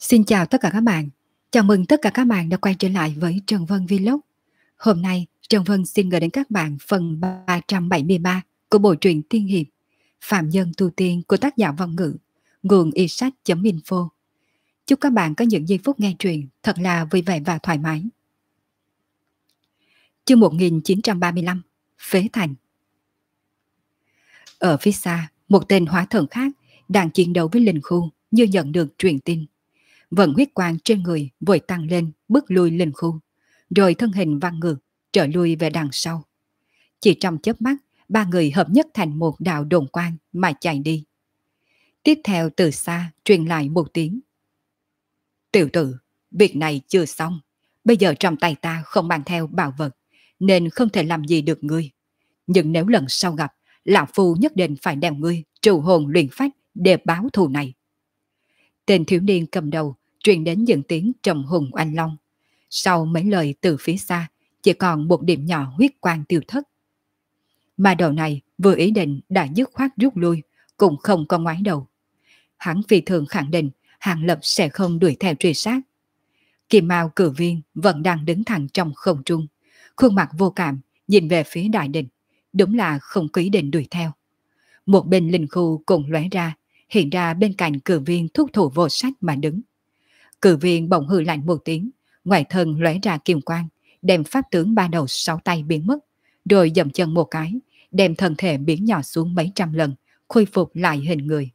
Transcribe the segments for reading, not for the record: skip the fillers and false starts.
Xin chào tất cả các bạn. Chào mừng tất cả các bạn đã quay trở lại với Trần Vân Vlog. Hôm nay, Trần Vân xin gửi đến các bạn phần 373 của bộ truyện tiên hiệp Phạm Nhân Tu Tiên của tác giả Văn Ngữ, nguồn iSsách.info. Chúc các bạn có những giây phút nghe truyện thật là vui vẻ và thoải mái. Chương 1935 Phế Thành. Ở phía xa, một tên hóa thần khác đang chiến đấu với linh khu như nhận được truyền tin. Vận huyết quang trên người vội tăng lên, bước lui linh khu, rồi thân hình văng ngược, trở lui về đằng sau. Chỉ trong chớp mắt, ba người hợp nhất thành một đạo đồn quang mà chạy đi. Tiếp theo từ xa truyền lại một tiếng: "Tiểu tử, việc này chưa xong. Bây giờ trong tay ta không mang theo bảo vật, nên không thể làm gì được ngươi. Nhưng nếu lần sau gặp, lão phu nhất định phải đem ngươi trụ hồn luyện phách để báo thù này." Tên thiếu niên cầm đầu truyền đến những tiếng trầm hùng oanh long. Sau mấy lời từ phía xa, chỉ còn một điểm nhỏ huyết quang tiêu thất. Mà đầu này vừa ý định đã dứt khoát rút lui, cũng không có ngoái đầu. Hắn phi thường khẳng định Hàng Lập sẽ không đuổi theo truy sát. Kim Mao cử viên vẫn đang đứng thẳng trong không trung, khuôn mặt vô cảm nhìn về phía đại địch, đúng là không có ý định đuổi theo. Một bên linh khu cùng lóe ra, hiện ra bên cạnh cử viên thúc thủ vô sách mà đứng. Cử viên bỗng hừ lạnh một tiếng, ngoài thân lóe ra kim quang, đem pháp tướng ba đầu sáu tay biến mất, rồi dậm chân một cái, đem thân thể biến nhỏ xuống mấy trăm lần, khôi phục lại hình người.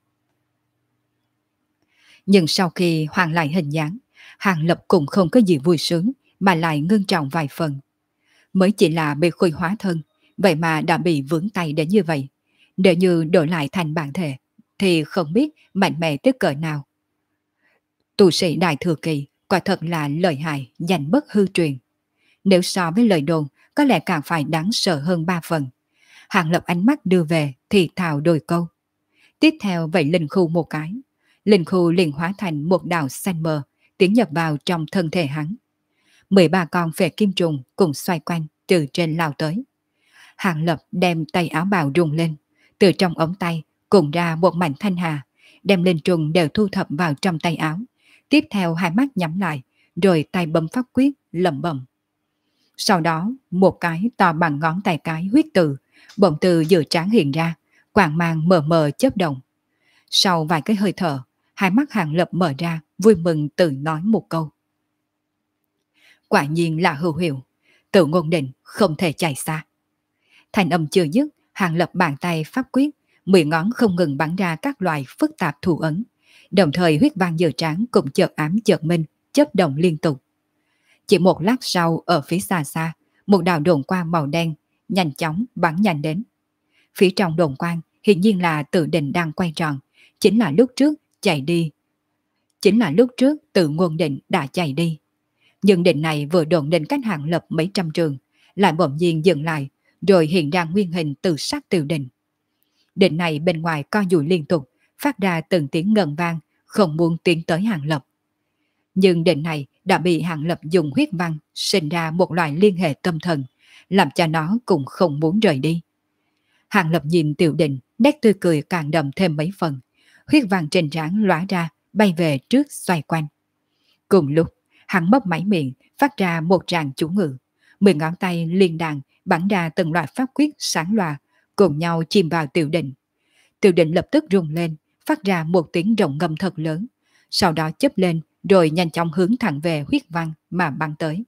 Nhưng sau khi hoàn lại hình dáng, Hàng Lập cũng không có gì vui sướng, mà lại ngưng trọng vài phần. Mới chỉ là bị khôi hóa thân, vậy mà đã bị vướng tay đến như vậy. Nếu như đổi lại thành bản thể, thì không biết mạnh mẽ tới cỡ nào. Tu sĩ đại thừa kỳ quả thật là lợi hại, danh bất hư truyền. Nếu so với lời đồn, có lẽ càng phải đáng sợ hơn ba phần. Hàng Lập ánh mắt đưa về thì thào đôi câu. Tiếp theo vậy linh khu một cái. Linh khu liền hóa thành một đạo xanh mờ, tiến nhập vào trong thân thể hắn. 13 con phệ kim trùng cùng xoay quanh từ trên lao tới. Hàng Lập đem tay áo bào rung lên, từ trong ống tay cùng ra một mảnh thanh hà, đem linh trùng đều thu thập vào trong tay áo. Tiếp theo hai mắt nhắm lại, rồi tay bấm pháp quyết lẩm bẩm. Sau đó, một cái to bằng ngón tay cái huyết từ bỗng từ giữa trán hiện ra, quang mang mờ mờ chớp động. Sau vài cái hơi thở, hai mắt Hàng Lập mở ra, vui mừng tự nói một câu: "Quả nhiên là hữu hiệu, tự ngôn định không thể chạy xa." Thành âm chưa dứt, Hàng Lập bàn tay pháp quyết, 10 ngón không ngừng bắn ra các loại phức tạp thủ ấn, đồng thời huyết vang giữa trán cũng chợt ám chợt minh, chớp động liên tục. Chỉ một lát sau, ở phía xa xa, một đạo đồn quang màu đen nhanh chóng bắn nhanh đến. Phía trong đồn quang hiển nhiên là Tự Định đang quay tròn, chính là lúc trước Tự Ngôn Định đã chạy đi. Nhưng định này vừa độn đến cách Hàng Lập mấy trăm trường, lại bỗng nhiên dừng lại, rồi hiện ra nguyên hình tự sát Tự Định. Định này bên ngoài co duỗi liên tục, phát ra từng tiếng ngân vang, không muốn tiến tới Hàng Lập. Nhưng định này đã bị Hàng Lập dùng huyết văn sinh ra một loại liên hệ tâm thần, làm cho nó cũng không muốn rời đi. Hàng Lập nhìn Tiểu Định, nét tươi cười càng đậm thêm mấy phần, huyết văn trên trán lóe ra, bay về trước xoay quanh. Cùng lúc, hắn mấp máy miệng, phát ra một tràng chú ngữ, 10 ngón tay liên đàn bắn ra từng loại pháp quyết sáng loà, cùng nhau chìm vào Tiểu Định. Tiểu Định lập tức rung lên, phát ra một tiếng rồng ngâm thật lớn, sau đó chớp lên, rồi nhanh chóng hướng thẳng về huyết văn mà bắn tới.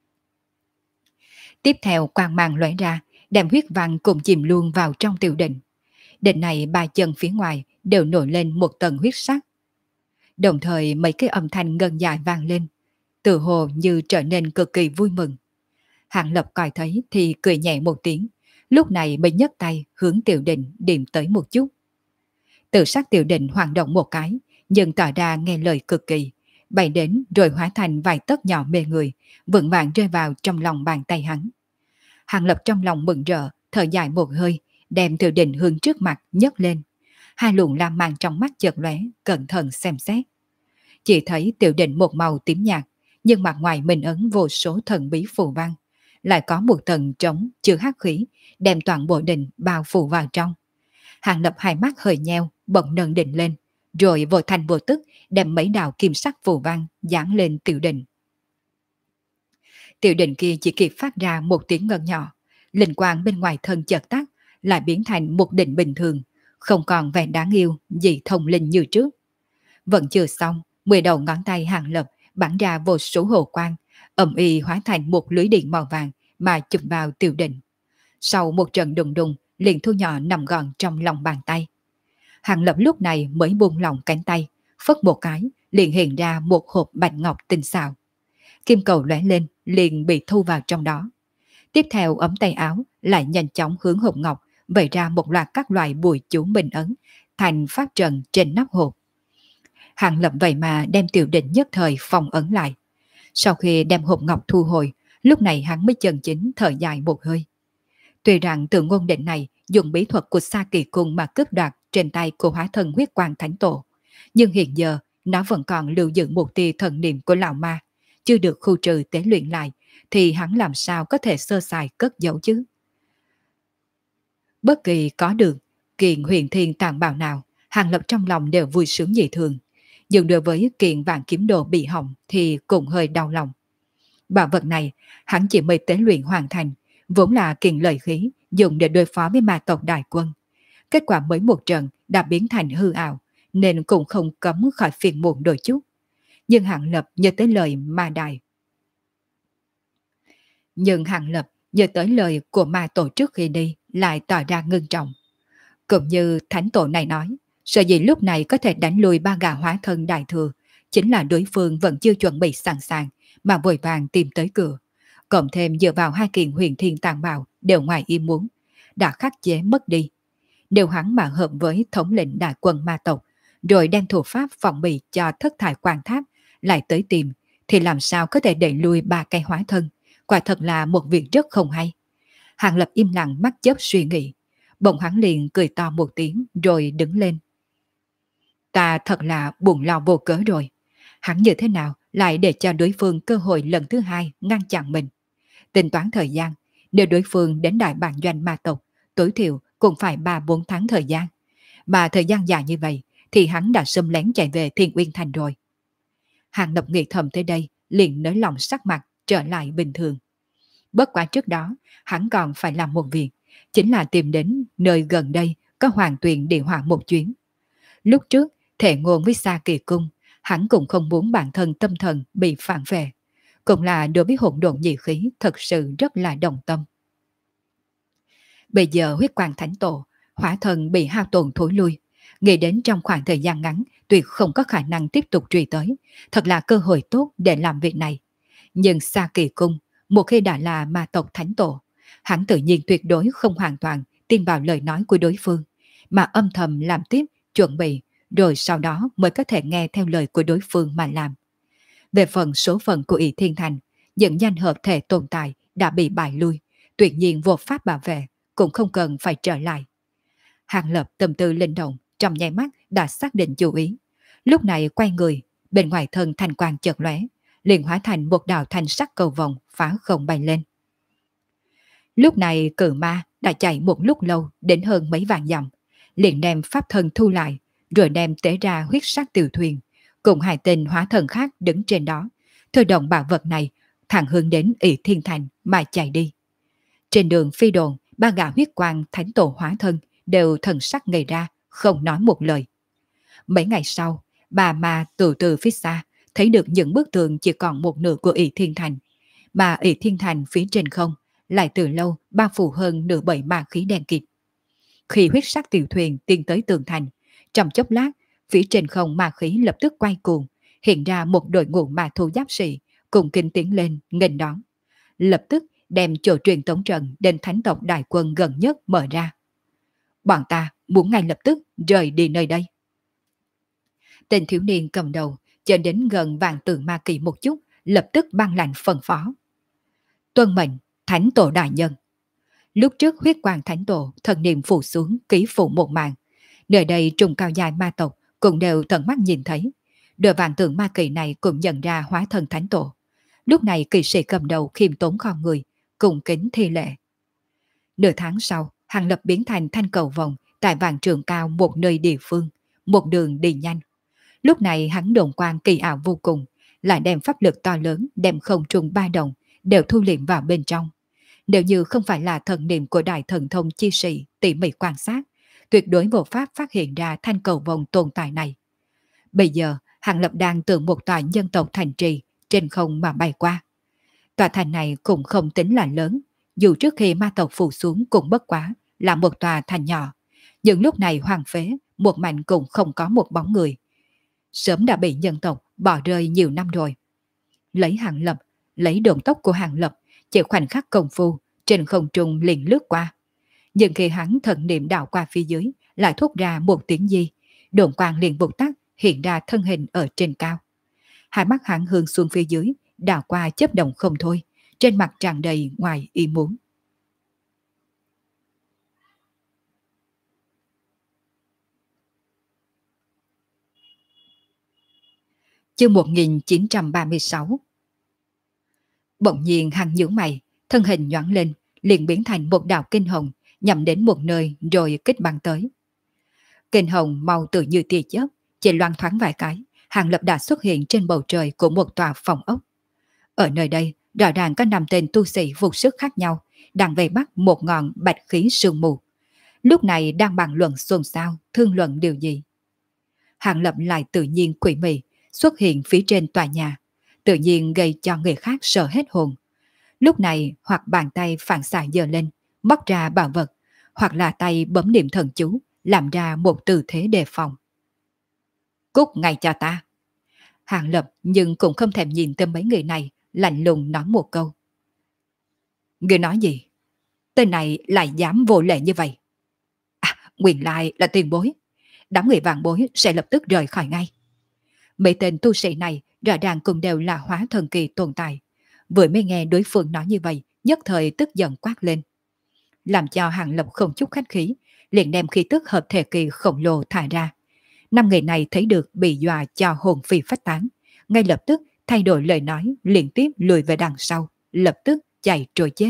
Tiếp theo quang mang lóe ra, đem huyết văn cùng chìm luôn vào trong Tiểu Định. Định này ba chân phía ngoài đều nổi lên một tầng huyết sắc. Đồng thời mấy cái âm thanh ngân dài vang lên, tự hồ như trở nên cực kỳ vui mừng. Hàng Lập coi thấy thì cười nhẹ một tiếng, lúc này mới nhấc tay hướng Tiểu Định điểm tới một chút. Tự sắc Tiểu Định hoạt động một cái, nhưng tỏ ra nghe lời cực kỳ, bay đến rồi hóa thành vài tấc nhỏ mê người, vững vàng rơi vào trong lòng bàn tay hắn. Hàng Lập trong lòng mừng rỡ, thở dài một hơi, đem Tiểu Định hướng trước mặt nhấc lên. Hai luồng lam mang trong mắt chợt lóe, cẩn thận xem xét. Chỉ thấy Tiểu Định một màu tím nhạt, nhưng mặt ngoài mình ấn vô số thần bí phù văn, lại có một tầng trống chứa hắc khí, đem toàn bộ định bao phủ vào trong. Hàng Lập hai mắt hơi nheo, bỗng nâng định lên, rồi vô thành vô tức đem mấy đạo kim sắc phù văn dán lên tiểu đình. Tiểu đình kia chỉ kịp phát ra một tiếng ngân nhỏ, linh quang bên ngoài thân chợt tắt, lại biến thành một định bình thường, không còn vẻ đáng yêu gì thông linh như trước. Vẫn chưa xong, 10 đầu ngón tay Hàng Lập bắn ra vô số hồ quang, ầm ĩ hóa thành một lưới điện màu vàng mà chụp vào tiểu định. Sau một trận đùng đùng, liền thu nhỏ nằm gọn trong lòng bàn tay. Hàng Lập lúc này mới buông lỏng cánh tay, phất một cái, liền hiện ra một hộp bạch ngọc tinh xảo. Kim cầu lóe lên, liền bị thu vào trong đó. Tiếp theo ống tay áo lại nhanh chóng hướng hộp ngọc vẩy ra một loạt các loại bùi chú minh ấn thành pháp trận trên nắp hộp. Hàng Lập vậy mà đem tiểu định nhất thời phong ấn lại. Sau khi đem hộp ngọc thu hồi, lúc này hắn mới chân chính thở dài một hơi. Tuy rằng từ ngôn định này dùng bí thuật của Sa Kỳ Cung mà cướp đoạt trên tay của hóa thân huyết quang thánh tổ, nhưng hiện giờ nó vẫn còn lưu giữ một tia thần niệm của lão ma, chưa được khu trừ tế luyện lại, thì hắn làm sao có thể sơ sài cất giấu chứ? Bất kỳ có được kiện huyền thiên tàn bào nào, Hàng Lập trong lòng đều vui sướng dị thường. Nhưng đối với kiện vạn kiếm đồ bị hỏng thì cũng hơi đau lòng. Bảo vật này hắn chỉ mới tế luyện hoàn thành, vốn là kiện lợi khí dùng để đối phó với ma tộc đại quân. Kết quả mới một trận đã biến thành hư ảo, nên cũng không cấm khỏi phiền muộn đôi chút. Nhưng Hàng Lập nhớ tới lời ma đại. Nhưng Hàng Lập nhớ tới lời của ma tổ trước khi đi lại tỏ ra ngưng trọng. Cũng như thánh tổ này nói, sợ gì lúc này có thể đánh lùi ba gã hóa thân đại thừa, chính là đối phương vẫn chưa chuẩn bị sẵn sàng mà vội vàng tìm tới cửa. Cộng thêm dựa vào hai kiện huyền thiên tàn bạo đều ngoài ý muốn, đã khắc chế mất đi. Nếu hắn mà hợp với thống lĩnh đại quân ma tộc, rồi đem thủ pháp phòng bị cho thất thải quan tháp lại tới tìm, thì làm sao có thể đẩy lùi ba cây hóa thân? Quả thật là một việc rất không hay. Hàng Lập im lặng mắt chớp suy nghĩ. Bỗng hắn liền cười to một tiếng rồi đứng lên. Ta thật là buồn lo vô cớ rồi. Hắn như thế nào lại để cho đối phương cơ hội lần thứ hai ngăn chặn mình? Tính toán thời gian, nếu đối phương đến đại bản doanh ma tộc, tối thiểu cũng phải 3-4 tháng thời gian. Mà thời gian dài như vậy thì hắn đã xâm lén chạy về Thiên Uyên Thành rồi. Hàng Lập nghĩ thầm tới đây, liền nới lòng sắc mặt trở lại bình thường. Bất quá trước đó, hắn còn phải làm một việc, chính là tìm đến nơi gần đây có hoàng tuyền địa hỏa một chuyến. Lúc trước, thề ngôn với Sa Kỳ Cung, hắn cũng không muốn bản thân tâm thần bị phản vệ. Cũng là đối với hỗn độn nhị khí thật sự rất là đồng tâm. Bây giờ huyết quang thánh tổ, hỏa thần bị hao tổn thối lui. Nghĩ đến trong khoảng thời gian ngắn, tuyệt không có khả năng tiếp tục truy tới. Thật là cơ hội tốt để làm việc này. Nhưng Sa Kỳ Cung, một khi đã là ma tộc thánh tổ, hắn tự nhiên tuyệt đối không hoàn toàn tin vào lời nói của đối phương, mà âm thầm làm tiếp, chuẩn bị, rồi sau đó mới có thể nghe theo lời của đối phương mà làm. Về phần số phận của Ỷ Thiên Thành, những danh hợp thể tồn tại đã bị bại lui, tuyệt nhiên vô pháp bảo vệ, cũng không cần phải trở lại. Hàng Lập tâm tư linh động, trong nháy mắt đã xác định chủ ý. Lúc này quay người, bên ngoài thân thành quang chợt lóe, liền hóa thành một đạo thanh sắc cầu vồng phá không bay lên. Lúc này cự ma đã chạy một lúc lâu đến hơn mấy vạn dặm, liền đem pháp thân thu lại, rồi đem tế ra huyết sắc tiểu thuyền, cùng hai tên hóa thần khác đứng trên đó, thôi động bảo vật này thẳng hướng đến Ỷ Thiên Thành mà chạy đi. Trên đường phi đồn, ba gã huyết quang thánh tổ hóa thân đều thần sắc ngây ra, không nói một lời. Mấy ngày sau, bà ma từ phía xa thấy được những bức tường chỉ còn một nửa của Ỷ Thiên Thành, mà Ỷ Thiên Thành phía trên không lại từ lâu bao phủ hơn nửa bầy ma khí đen kịt. Khi huyết sắc tiểu thuyền tiến tới tường thành, trong chốc lát, phía trên không ma khí lập tức quay cuồng, hiện ra một đội ngũ ma thú giáp sĩ cùng kinh tiến lên nghênh đón. Lập tức đem chỗ truyền tống trận đến thánh tộc đại quân gần nhất mở ra. Bọn ta muốn ngay lập tức rời đi nơi đây. Tên thiếu niên cầm đầu chờ đến gần vạn tượng ma kỳ một chút, lập tức băng lạnh phân phó. Tuân mệnh, thánh tổ đại nhân. Lúc trước huyết quang thánh tổ thần niệm phủ xuống ký phụ một màn. Nơi đây trùng cao dài ma tộc cũng đều tận mắt nhìn thấy. Đội vạn tượng ma kỳ này cũng nhận ra hóa thân thánh tổ. Lúc này kỳ sĩ cầm đầu khiêm tốn khom người, cùng kính thi lệ. Nửa tháng sau, Hàng Lập biến thành thanh cầu vòng tại vạn trường cao một nơi địa phương, một đường đi nhanh, Lúc này hắn đồn quang kỳ ảo vô cùng, lại đem pháp lực to lớn, đem không trung ba đồng, đều thu liệm vào bên trong. Nếu như không phải là thần niệm của đại thần thông chi sĩ tỉ mỉ quan sát, tuyệt đối vô pháp phát hiện ra thanh cầu vồng tồn tại này. Bây giờ, Hàng Lập đang từ một tòa nhân tộc thành trì trên không mà bay qua. Tòa thành này cũng không tính là lớn, dù trước khi ma tộc phủ xuống cũng bất quá là một tòa thành nhỏ. Nhưng lúc này hoang phế, một mảnh cũng không có một bóng người. Sớm đã bị nhân tộc bỏ rơi nhiều năm rồi. Lấy Hàng Lập, lấy độn tốc của Hàng Lập, chỉ khoảnh khắc công phu, trên không trung liền lướt qua. Nhưng khi hắn thần niệm đảo qua phía dưới, lại thốt ra một tiếng gì, độn quang liền vụt tắt, hiện ra thân hình ở trên cao. Hai mắt hắn hướng xuống phía dưới, đảo qua chớp động không thôi, trên mặt tràn đầy ngoài ý muốn. Chương 1936. Bỗng nhiên hắn nhướng mày, thân hình nhoáng lên, liền biến thành một đạo kinh hồng, nhằm đến một nơi rồi kích bắn tới. Kinh hồng mau tự như tia chớp, chỉ loang thoáng vài cái, Hàng Lập đã xuất hiện trên bầu trời của một tòa phòng ốc. Ở nơi đây, rõ ràng có 5 tên tu sĩ phục sức khác nhau, đang vây bắt một ngọn bạch khí sương mù. Lúc này đang bàn luận xôn xao, thương luận điều gì. Hàng Lập lại tự nhiên quỷ mị, xuất hiện phía trên tòa nhà, tự nhiên gây cho người khác sợ hết hồn. Lúc này hoặc bàn tay phản xạ giơ lên, móc ra bảo vật, hoặc là tay bấm niệm thần chú, làm ra một tư thế đề phòng. Cút ngay cho ta. Hàng Lập nhưng cũng không thèm nhìn tới mấy người này, lạnh lùng nói một câu. Người nói gì? Tên này lại dám vô lệ như vậy. À, nguyên lai là tiền bối. Đám người vàng bối sẽ lập tức rời khỏi ngay. Mấy tên tu sĩ này rõ ràng cùng đều là hóa thần kỳ tồn tại. Vừa mới nghe đối phương nói như vậy, nhất thời tức giận quát lên. Làm cho Hàng Lập không chút khách khí, liền đem khí tức hợp thể kỳ khổng lồ thả ra. 5 người này thấy được bị dọa cho hồn phi phách tán, ngay lập tức thay đổi lời nói, liên tiếp lùi về đằng sau, lập tức chạy trôi chết.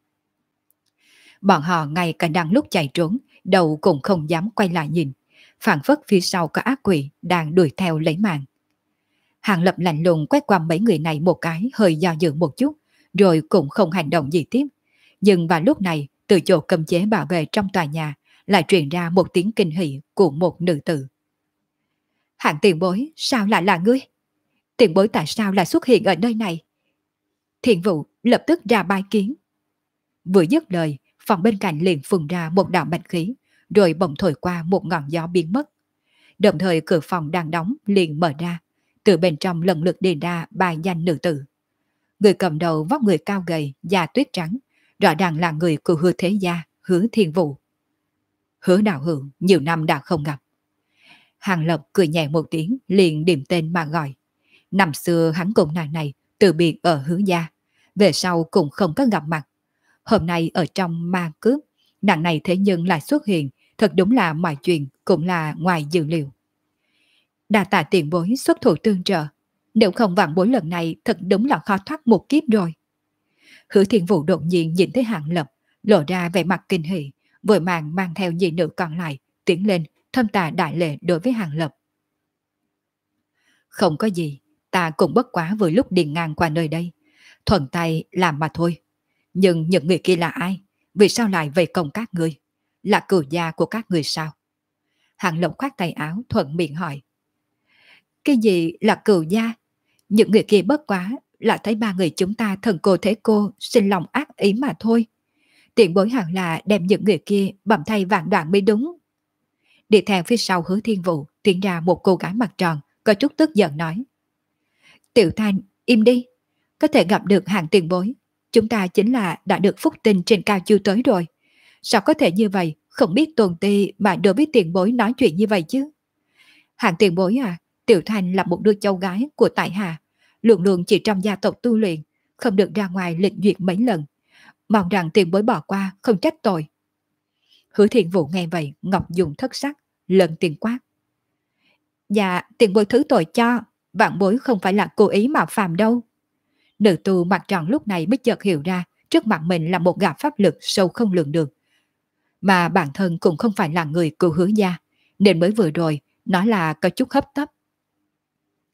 Bọn họ ngay cả đang lúc chạy trốn, đầu cũng không dám quay lại nhìn, phản phất phía sau có ác quỷ đang đuổi theo lấy mạng. Hàng Lập lạnh lùng quét qua mấy người này một cái, hơi do dự một chút, rồi cũng không hành động gì tiếp. Nhưng vào lúc này, từ chỗ cầm chế bảo vệ trong tòa nhà, lại truyền ra một tiếng kinh hỉ của một nữ tử. Hạng tiền bối, sao lại là ngươi? Tiền bối tại sao lại xuất hiện ở nơi này? Thiện Vụ lập tức ra bái kiến. Vừa dứt lời, phòng bên cạnh liền phun ra một đạo bạch khí, rồi bỗng thổi qua một ngọn gió biến mất. Đồng thời cửa phòng đang đóng liền mở ra, từ bên trong lần lượt đi ra 3 danh nữ tử. Người cầm đầu vóc người cao gầy, da tuyết trắng, rõ ràng là người của Hứa Thế Gia, Hứa Thiên Vụ. Hứa đạo hữu nhiều năm đã không gặp. Hàng Lập cười nhẹ một tiếng, liền điểm tên mà gọi. Năm xưa hắn cùng nàng này từ biệt ở Hứa Gia, về sau cũng không có gặp mặt. Hôm nay ở trong ma cướp, nàng này thế nhưng lại xuất hiện, thật đúng là mọi chuyện cũng là ngoài dự liệu. Đa tạ tiền bối xuất thủ tương trợ, nếu không vạn bối lần này thật đúng là khó thoát một kiếp rồi. Hứa Thiên Vũ đột nhiên nhìn thấy Hàng Lập, lộ ra vẻ mặt kinh hỉ, vội vàng mang theo nhị nữ còn lại, tiến lên, thâm tà đại lệ đối với Hàng Lập. Không có gì, ta cũng bất quá vừa lúc đi ngang qua nơi đây, thuận tay làm mà thôi. Nhưng những người kia là ai? Vì sao lại vây công các ngươi? Là cửu gia của các ngươi sao? Hàng Lập khoát tay áo thuận miệng hỏi. Cái gì là cửu gia? Những người kia bất quá là thấy 3 người chúng ta thần cô thế cô sinh lòng ác ý mà thôi. Tiền bối hẳn là đem những người kia bầm thay vạn đoạn mới đúng. Đi theo phía sau Hứa Thiên Vụ tiến ra một cô gái mặt tròn, có chút tức giận nói. Tiểu Thanh, im đi. Có thể gặp được Hàng tiền bối, chúng ta chính là đã được phúc tinh trên cao chưa tới rồi. Sao có thể như vậy, không biết tồn ti mà đối với tiền bối nói chuyện như vậy chứ? Hàng tiền bối à, Tiểu Thanh là một đứa cháu gái của tại hạ, luôn luôn chỉ trong gia tộc tu luyện, không được ra ngoài lịch duyệt mấy lần. Mong rằng tiền bối bỏ qua, không trách tội. Hứa Thiên Vũ nghe vậy, ngọc dùng thất sắc, lần tiền quát. Dạ, tiền bối thứ tội cho, vạn bối không phải là cố ý mà phàm đâu. Nữ tu mặt tròn lúc này mới chợt hiểu ra, trước mặt mình là một gã pháp lực sâu không lường được. Mà bản thân cũng không phải là người của Hứa gia, nên mới vừa rồi nói là có chút hấp tấp.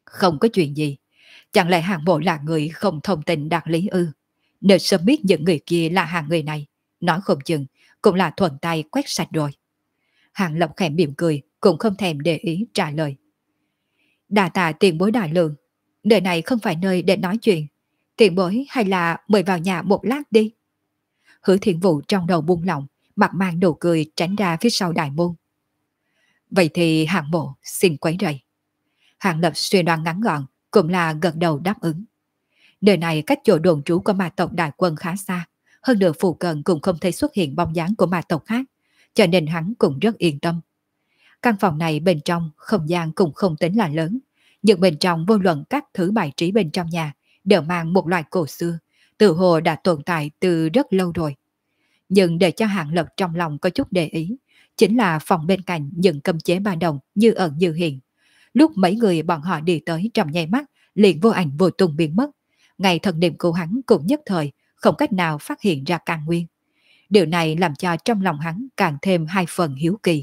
Không có chuyện gì. Chẳng lẽ Hàng Mộ là người không thông tình đạt lý ư? Nếu sớm biết những người kia là hàng người này, nói không chừng cũng là thuận tay quét sạch rồi. Hàng Lập khẽ mỉm cười, cũng không thèm để ý trả lời. Đà tạ tiền bối đại lượng, nơi này không phải nơi để nói chuyện. Tiền bối hay là mời vào nhà một lát đi. Hứa Thiên Vũ trong đầu buông lỏng, mặt mang nụ cười tránh ra phía sau đại môn. Vậy thì Hàng Mộ xin quấy rầy. Hàng Lập suy đoán ngắn gọn, cũng là gật đầu đáp ứng. Nơi này cách chỗ đồn trú của ma tộc đại quân khá xa, hơn nữa phụ cận cũng không thể xuất hiện bóng dáng của ma tộc khác, cho nên hắn cũng rất yên tâm. Căn phòng này bên trong không gian cũng không tính là lớn, nhưng bên trong vô luận các thứ bài trí bên trong nhà đều mang một loại cổ xưa, tự hồ đã tồn tại từ rất lâu rồi. Nhưng để cho Hàng Lập trong lòng có chút để ý, chính là phòng bên cạnh những cấm chế ba đồng như ẩn như hiện. Lúc mấy người bọn họ đi tới trong nháy mắt, liền vô ảnh vô tung biến mất. Ngay thần niệm của hắn cũng nhất thời, không cách nào phát hiện ra căn nguyên. Điều này làm cho trong lòng hắn càng thêm hai phần hiếu kỳ.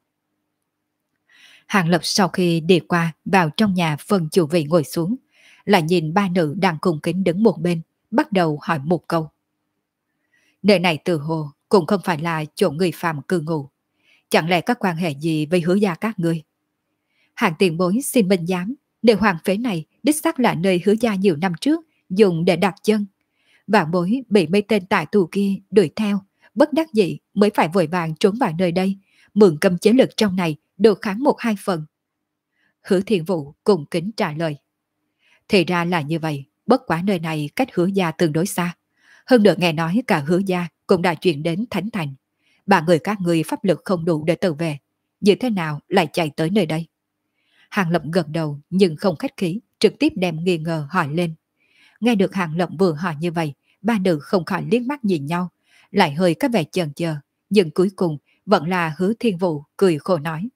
Hàng Lập sau khi đi qua vào trong nhà phần chủ vị ngồi xuống, lại nhìn ba nữ đang cùng kính đứng một bên, bắt đầu hỏi một câu. Nơi này từ hồ cũng không phải là chỗ người phàm cư ngụ. Chẳng lẽ có quan hệ gì với Hứa gia các ngươi? Hàng tiền bối xin minh giám, nơi hoàng phế này đích xác là nơi Hứa gia nhiều năm trước dùng để đặt chân. Vạn bối bị mấy tên tại tù kia đuổi theo, bất đắc dĩ mới phải vội vàng trốn vào nơi đây, mượn cấm chế lực trong này được kháng một hai phần. Hứa Thiên Vũ cùng kính trả lời. Thì ra là như vậy, bất quá nơi này cách Hứa gia tương đối xa. Hơn nữa nghe nói cả Hứa gia cũng đã chuyển đến Thánh Thành. Ba người các ngươi pháp lực không đủ để tự về, như thế nào lại chạy tới nơi đây? Hàng Lập gật đầu nhưng không khách khí, trực tiếp đem nghi ngờ hỏi lên. Nghe được Hàng Lập vừa hỏi như vậy, ba nữ không khỏi liếc mắt nhìn nhau, lại hơi có vẻ chần chờ, nhưng cuối cùng vẫn là Hứa Thiên Vũ cười khổ nói.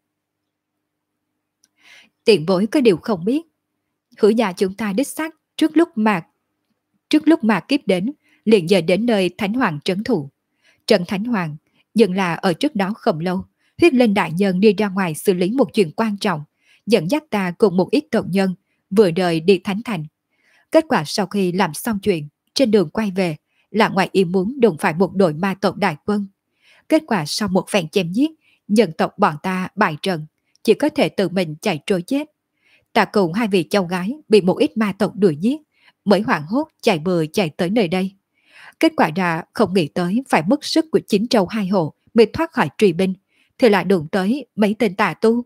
Tiền bối có điều không biết, Hứa gia chúng ta đích xác trước lúc mà kiếp đến, liền giờ đến nơi Thánh Hoàng trấn thủ. Trần Thánh Hoàng, nhưng là ở trước đó không lâu, Huyết Linh đại nhân đi ra ngoài xử lý một chuyện quan trọng, dẫn dắt ta cùng một ít tộc nhân vừa đời đi Thánh Thành. Kết quả sau khi làm xong chuyện, trên đường quay về, là ngoài ý muốn đụng phải một đội ma tộc đại quân. Kết quả sau một phen chém giết, nhân tộc bọn ta bại trận, chỉ có thể tự mình chạy trôi chết. Ta cùng hai vị cháu gái bị một ít ma tộc đuổi giết, mới hoảng hốt chạy bừa chạy tới nơi đây. Kết quả là không nghĩ tới phải mất sức của chín trâu hai hộ mới thoát khỏi truy binh, thì lại đụng tới mấy tên tà tu.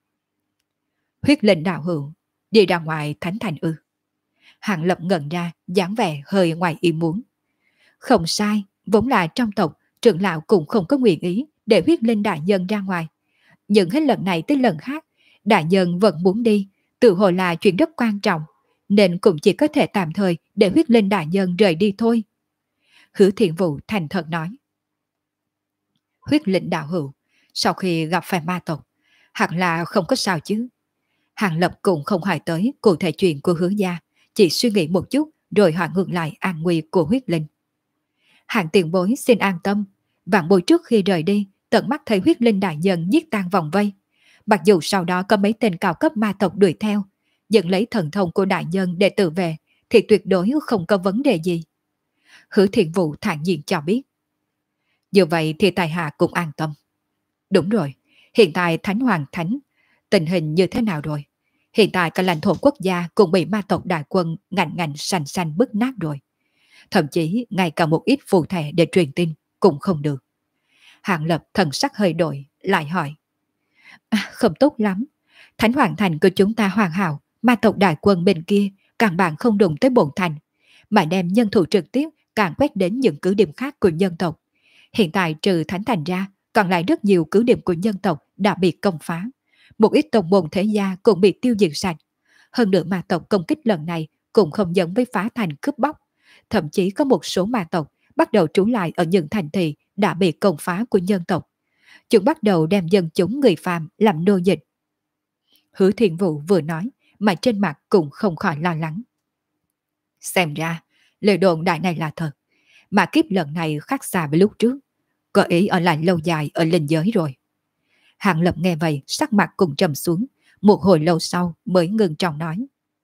Huyết Linh đạo hữu, đi ra ngoài Thánh Thành ư? Hàng Lập ngẩn ra, dáng vẻ hơi ngoài ý muốn. Không sai, vốn là trong tộc, trưởng lão cũng không có nguyện ý để Huyết Linh đại nhân ra ngoài. Nhưng hết lần này tới lần khác, đại nhân vẫn muốn đi, tự hồ là chuyện rất quan trọng, nên cũng chỉ có thể tạm thời để Huyết Linh đại nhân rời đi thôi. Hứa Thiên Vũ thành thật nói. Huyết Linh đạo hữu, sau khi gặp phải ma tộc, hẳn là không có sao chứ? Hàng Lập cũng không hỏi tới cụ thể chuyện của Hứa gia, chỉ suy nghĩ một chút rồi hỏi ngược lại an nguy của Huyết Linh. Hàng tiền bối xin an tâm, vạn bối trước khi rời đi, tận mắt thấy Huyết Linh đại nhân giết tan vòng vây. Mặc dù sau đó có mấy tên cao cấp ma tộc đuổi theo, dẫn lấy thần thông của đại nhân để tự về, thì tuyệt đối không có vấn đề gì. Hứa Thiên Vũ thản nhiên cho biết. Như vậy thì tài hạ cũng an tâm. Đúng rồi, hiện tại Thánh Hoàng Thánh, tình hình như thế nào rồi? Hiện tại cả lãnh thổ quốc gia cũng bị ma tộc đại quân ngạnh sành sanh bứt nát rồi. Thậm chí ngay cả một ít phù thể để truyền tin cũng không được. Hàng Lập thần sắc hơi đổi, lại hỏi. Không tốt lắm. Thánh Hoàng Thành của chúng ta hoàn hảo, ma tộc đại quân bên kia càng bạn không đụng tới bổn thành, mà đem nhân thủ trực tiếp càng quét đến những cứ điểm khác của nhân tộc. Hiện tại trừ Thánh Thành ra, còn lại rất nhiều cứ điểm của nhân tộc đã bị công phá. Một ít tông môn thế gia cũng bị tiêu diệt sạch. Hơn nữa ma tộc công kích lần này cũng không giống với phá thành cướp bóc. Thậm chí có một số ma tộc bắt đầu trú lại ở những thành thị đã bị công phá của nhân tộc. Chúng bắt đầu đem dân chúng người phàm làm nô dịch. Hứa Thiên Vũ vừa nói mà trên mặt cũng không khỏi lo lắng. Xem ra, lời đồn đại này là thật. Mà kiếp lần này khác xa với lúc trước. Có ý ở lại lâu dài ở linh giới rồi. Hàng Lập nghe vậy sắc mặt cùng trầm xuống. Một hồi lâu sau mới ngừng trọng nói.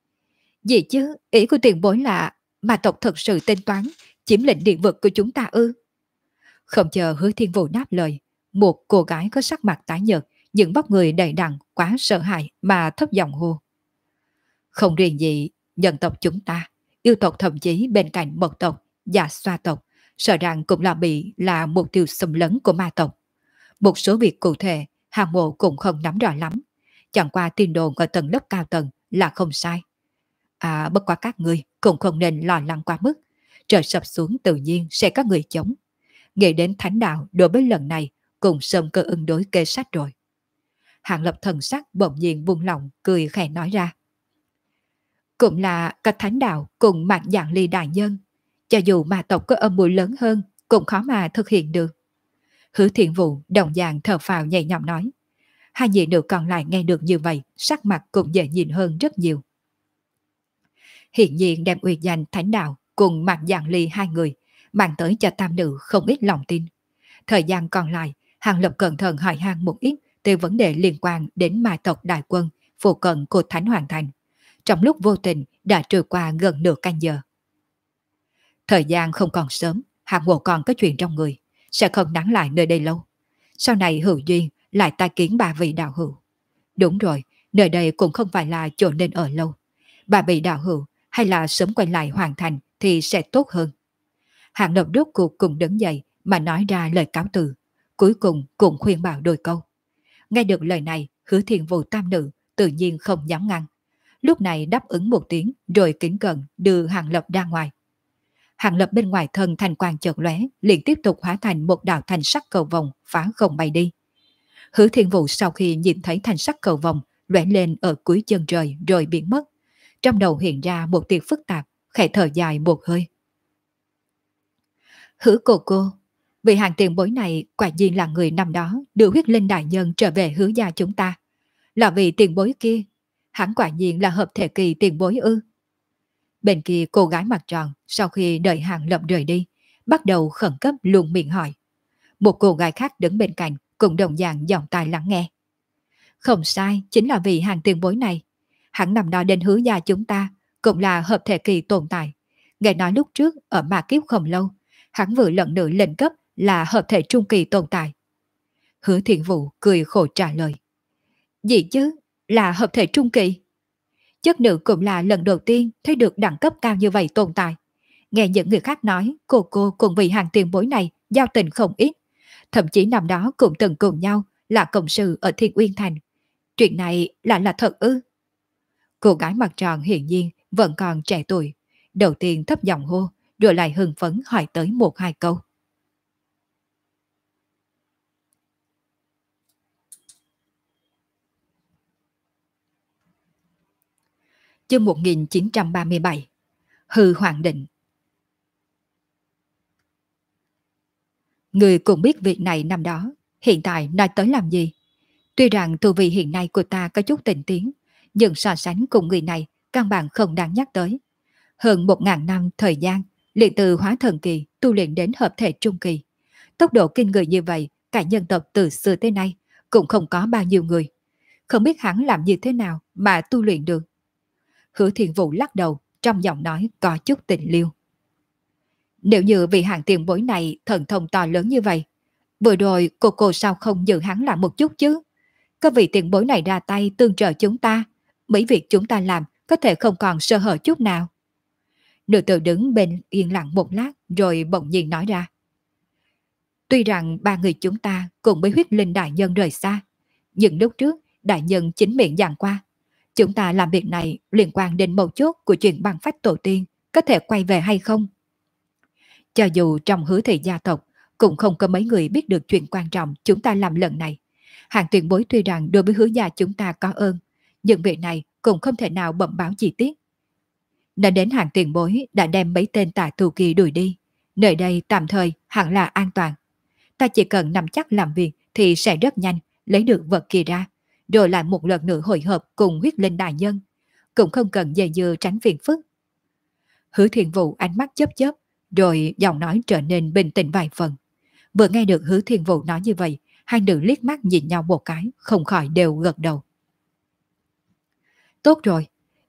Gì chứ, ý của tiền bối là ma tộc thật sự tính toán chiếm lĩnh địa vực của chúng ta ư? Không chờ Hứa Thiên Vũ đáp lời, một cô gái có sắc mặt tái nhợt, những vóc người đầy đặn quá sợ hãi mà thấp giọng hô. Không riêng gì nhân tộc chúng ta, yêu tộc thậm chí bên cạnh mật tộc và xoa tộc, sợ rằng cũng là mục tiêu xâm lấn của ma tộc. Một số việc cụ thể, hàng mộ cũng không nắm rõ lắm. Chẳng qua tin đồn ở tầng lớp cao tầng là không sai. À, bất quá các ngươi cũng không nên lo lắng quá mức. Trời sập xuống tự nhiên sẽ có người chống. Nghĩ đến thánh đạo đối với lần này cũng sớm cơ ứng đối kê sách rồi. Hàng Lập thần sắc bỗng nhiên buông lòng cười khẽ nói ra. Cũng là các thánh đạo cùng Mạc Dạng Ly đại nhân. Cho dù ma tộc có âm mưu lớn hơn cũng khó mà thực hiện được. Hứa Thiện Vụ đồng dạng thở phào nhẹ nhõm nói. Hai nhị nữ còn lại nghe được như vậy, sắc mặt cũng dễ nhìn hơn rất nhiều. Hiện nhiên đem uy danh thánh đạo cùng Mạc Dạng Ly hai người mang tới cho tam nữ không ít lòng tin. Thời gian còn lại, Hàng Lập cẩn thận hỏi han một ít từ vấn đề liên quan đến ma tộc đại quân phụ cận của Thánh Hoàng Thành. Trong lúc vô tình đã trôi qua gần nửa canh giờ. Thời gian không còn sớm, Hàng Mộ còn có chuyện trong người, sẽ không nắng lại nơi đây lâu. Sau này hữu duyên lại tai kiến ba vị đạo hữu. Đúng rồi, nơi đây cũng không phải là chỗ nên ở lâu. Ba vị đạo hữu hay là sớm quay lại hoàn thành thì sẽ tốt hơn. Hàng Lập rốt cuộc cùng đứng dậy mà nói ra lời cáo từ, cuối cùng cũng khuyên bảo đôi câu. Nghe được lời này, Hứa Thiên Vụ tam nữ tự nhiên không dám ngăn. Lúc này đáp ứng một tiếng rồi kính cẩn đưa Hàng Lập ra ngoài. Hàng Lập bên ngoài thân thành quang chợt lóe, liền tiếp tục hóa thành một đạo thành sắc cầu vòng phá không bay đi. Hứa Thiên Vụ sau khi nhìn thấy thành sắc cầu vòng lóe lên ở cuối chân trời rồi biến mất, trong đầu hiện ra một tia phức tạp, khẽ thở dài một hơi. Hứa cô, vị hàng tiền bối này quả nhiên là người năm đó đưa huyết linh đại nhân trở về Hứa gia chúng ta. Là vị tiền bối kia, hắn quả nhiên là hợp thể kỳ tiền bối ư? Bên kia cô gái mặt tròn sau khi đợi Hàng Lập rời đi, bắt đầu khẩn cấp luôn miệng hỏi. Một cô gái khác đứng bên cạnh cũng đồng dạng giọng tai lắng nghe. Không sai, chính là vị hàng tiền bối này. Hắn nằm đó đến Hứa gia chúng ta, cũng là hợp thể kỳ tồn tại. Nghe nói lúc trước ở ma kiếp không lâu, hắn vừa lần nữa lên cấp là hợp thể trung kỳ tồn tại. Hứa Thiện Vũ cười khổ trả lời. Gì chứ, là hợp thể trung kỳ? Chất nữ cũng là lần đầu tiên thấy được đẳng cấp cao như vậy tồn tại. Nghe những người khác nói, cô cùng vị hàng tiền bối này giao tình không ít. Thậm chí năm đó cũng từng cùng nhau là cộng sự ở Thiên Uyên Thành. Chuyện này là thật ư? Cô gái mặt tròn hiển nhiên vẫn còn trẻ tuổi. Đầu tiên thấp giọng hô, rồi lại hưng phấn hỏi tới một hai câu. Chương 1937 Hư Hoàng Định. Người cũng biết việc này năm đó, hiện tại nói tới làm gì? Tuy rằng tu vi hiện nay của ta có chút tình tiến, nhưng so sánh cùng người này căn bản không đáng nhắc tới. Hơn 1.000 năm thời gian, liền từ hóa thần kỳ tu luyện đến hợp thể trung kỳ. Tốc độ kinh người như vậy, cả nhân tộc từ xưa tới nay cũng không có bao nhiêu người. Không biết hắn làm như thế nào mà tu luyện được. Hứa Thiên Vũ lắc đầu, trong giọng nói có chút tình liêu. Nếu như vị hạng tiền bối này thần thông to lớn như vậy, vừa rồi cô sao không giữ hắn lại một chút chứ? Có vị tiền bối này ra tay tương trợ chúng ta, mấy việc chúng ta làm có thể không còn sơ hở chút nào. Nữ tử đứng bên yên lặng một lát rồi bỗng nhiên nói ra. Tuy rằng ba người chúng ta cùng với huyết linh đại nhân rời xa, nhưng lúc trước đại nhân chính miệng giảng qua. Chúng ta làm việc này liên quan đến mấu chốt của chuyện băng phách tổ tiên có thể quay về hay không? Cho dù trong Hứa thị gia tộc cũng không có mấy người biết được chuyện quan trọng chúng ta làm lần này. Hàng tiền bối tuy rằng đối với Hứa gia chúng ta có ơn, nhưng việc này cũng không thể nào bẩm báo chi tiết. Nên đến hàng tiền bối đã đem mấy tên tà tù kia đuổi đi. Nơi đây tạm thời hẳn là an toàn. Ta chỉ cần nắm chắc làm việc thì sẽ rất nhanh lấy được vật kia ra, rồi lại một lần nữa hội hợp cùng huyết linh đại nhân. Cũng không cần dè dưa tránh phiền phức. Hứa Thiên Vũ ánh mắt chớp chớp, rồi giọng nói trở nên bình tĩnh vài phần. Vừa nghe được Hứa Thiên Vũ nói như vậy, hai nữ liếc mắt nhìn nhau một cái, không khỏi đều gật đầu. Tốt rồi,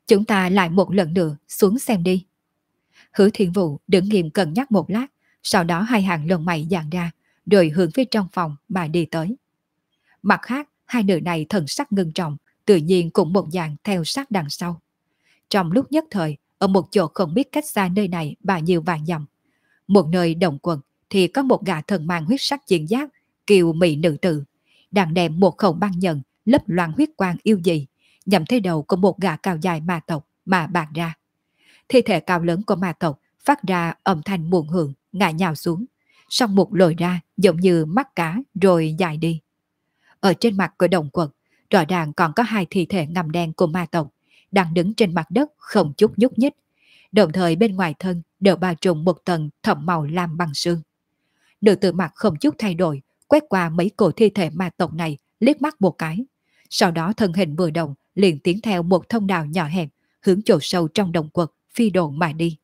Chúng ta lại một lần nữa xuống xem đi. Hứa Thiên Vũ đứng nghiêm cân nhắc một lát, sau đó hai hàng lông mày dàn ra, rồi hướng phía trong phòng mà đi tới. Mặt khác, hai nữ này thần sắc ngưng trọng, tự nhiên cũng một dạng theo sát đằng sau. Trong lúc nhất thời, ở một chỗ không biết cách xa nơi này bao nhiêu vạn dặm, một nơi đồng quần thì có một gã thần mang huyết sắc chiến giáp, kiều mỹ nữ tử, đang đem một khẩu băng nhận lấp loáng huyết quang yêu dị, nhằm thế đầu của một gã cao dài ma tộc mà bạc ra. Thi thể cao lớn của ma tộc phát ra âm thanh muộn hưởng, ngã nhào xuống, song một lồi ra giống như mắt cá rồi dài đi. Ở trên mặt của đồng quật, rõ ràng còn có hai thi thể ngầm đen của ma tộc, đang đứng trên mặt đất không chút nhúc nhích. Đồng thời bên ngoài thân đều bao trùm một tầng thẫm màu lam băng sương. Nữ tử mặt không chút thay đổi, quét qua mấy cổ thi thể ma tộc này, liếc mắt một cái. Sau đó thân hình vừa động, liền tiến theo một thông đạo nhỏ hẹp, hướng chỗ sâu trong đồng quật, phi độn mà đi.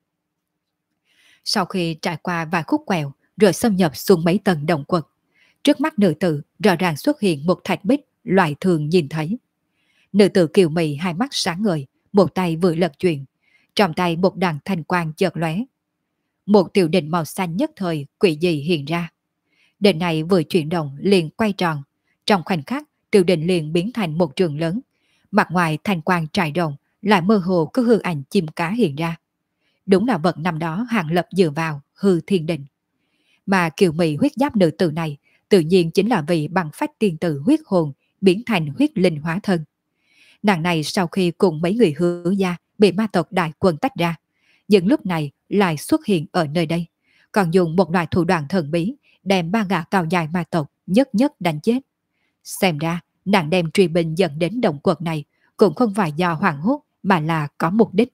Sau khi trải qua vài khúc quẹo, rồi xâm nhập xuống mấy tầng đồng quật, trước mắt nữ tử rõ ràng xuất hiện một thạch bích loại thường nhìn thấy. Nữ tử kiều mị hai mắt sáng ngời, một tay vừa lật chuyển, trong tay một đàn thanh quang chợt lóe. Một tiểu đỉnh màu xanh nhất thời quỷ dị hiện ra. Đỉnh này vừa chuyển động liền quay tròn, trong khoảnh khắc tiểu đỉnh liền biến thành một trường lớn. Mặt ngoài thanh quang trải rộng, lại mơ hồ có hư ảnh chim cá hiện ra. Đúng là vật năm đó Hàng Lập dựa vào hư thiên định. Mà kiều mị huyết giáp nữ tử này tự nhiên chính là vị bằng phách tiên tử huyết hồn biến thành huyết linh hóa thân. Nàng này sau khi cùng mấy người Hứa gia bị ma tộc đại quân tách ra, nhưng lúc này lại xuất hiện ở nơi đây, còn dùng một loại thủ đoạn thần bí đem ba gã cao dài ma tộc nhất nhất đánh chết. Xem ra nàng đem truy binh dẫn đến động quật này cũng không phải do hoảng hốt mà là có mục đích.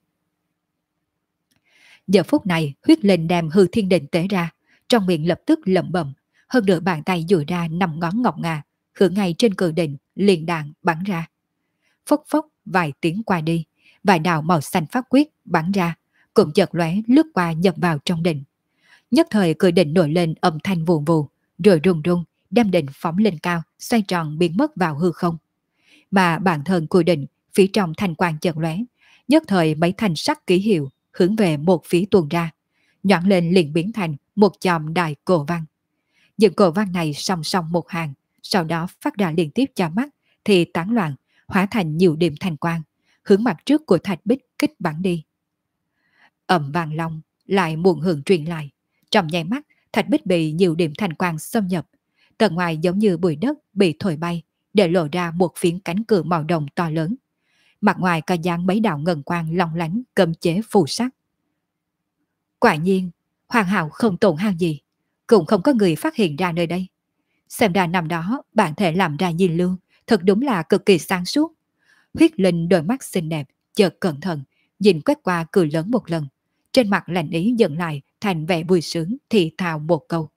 Giờ phút này huyết linh đem hư thiên định tế ra, trong miệng lập tức lẩm bẩm, hơn nửa bàn tay duỗi ra 5 ngón ngọc ngà, hướng ngay trên cự định liền đạn bắn ra. Phốc phốc vài tiếng qua đi, vài đạo màu xanh pháp quyết bắn ra, cũng chợt lóe lướt qua nhập vào trong định. Nhất thời cự định nổi lên âm thanh vù vù, rồi rung rung, đem định phóng lên cao, xoay tròn biến mất vào hư không. Mà bản thân của định phía trong thanh quang chợt lóe, nhất thời mấy thanh sắc ký hiệu hướng về một phía tuôn ra, nhọn lên liền biến thành một chòm đại cổ văn. Những cổ văn này song song một hàng, sau đó phát ra liên tiếp cho mắt thì tán loạn, hóa thành nhiều điểm thanh quang, hướng mặt trước của thạch bích kích bắn đi. Ầm vang long lại muộn hưởng truyền lại, trong nháy mắt thạch bích bị nhiều điểm thanh quang xâm nhập, tầng ngoài giống như bụi đất bị thổi bay, để lộ ra một phiến cánh cửa màu đồng to lớn. Mặt ngoài có dán mấy đạo ngân quang long lánh cấm chế phù sắc. Quả nhiên, hoàn hảo không tổn hao gì, cũng không có người phát hiện ra nơi đây. Xem ra năm đó bạn thể làm ra nhìn lương, thật đúng là cực kỳ sáng suốt. Huyết linh đôi mắt xinh đẹp, chợt cẩn thận, nhìn quét qua cười lớn một lần. Trên mặt lạnh ý dần lại thành vẻ vui sướng thì thào một câu.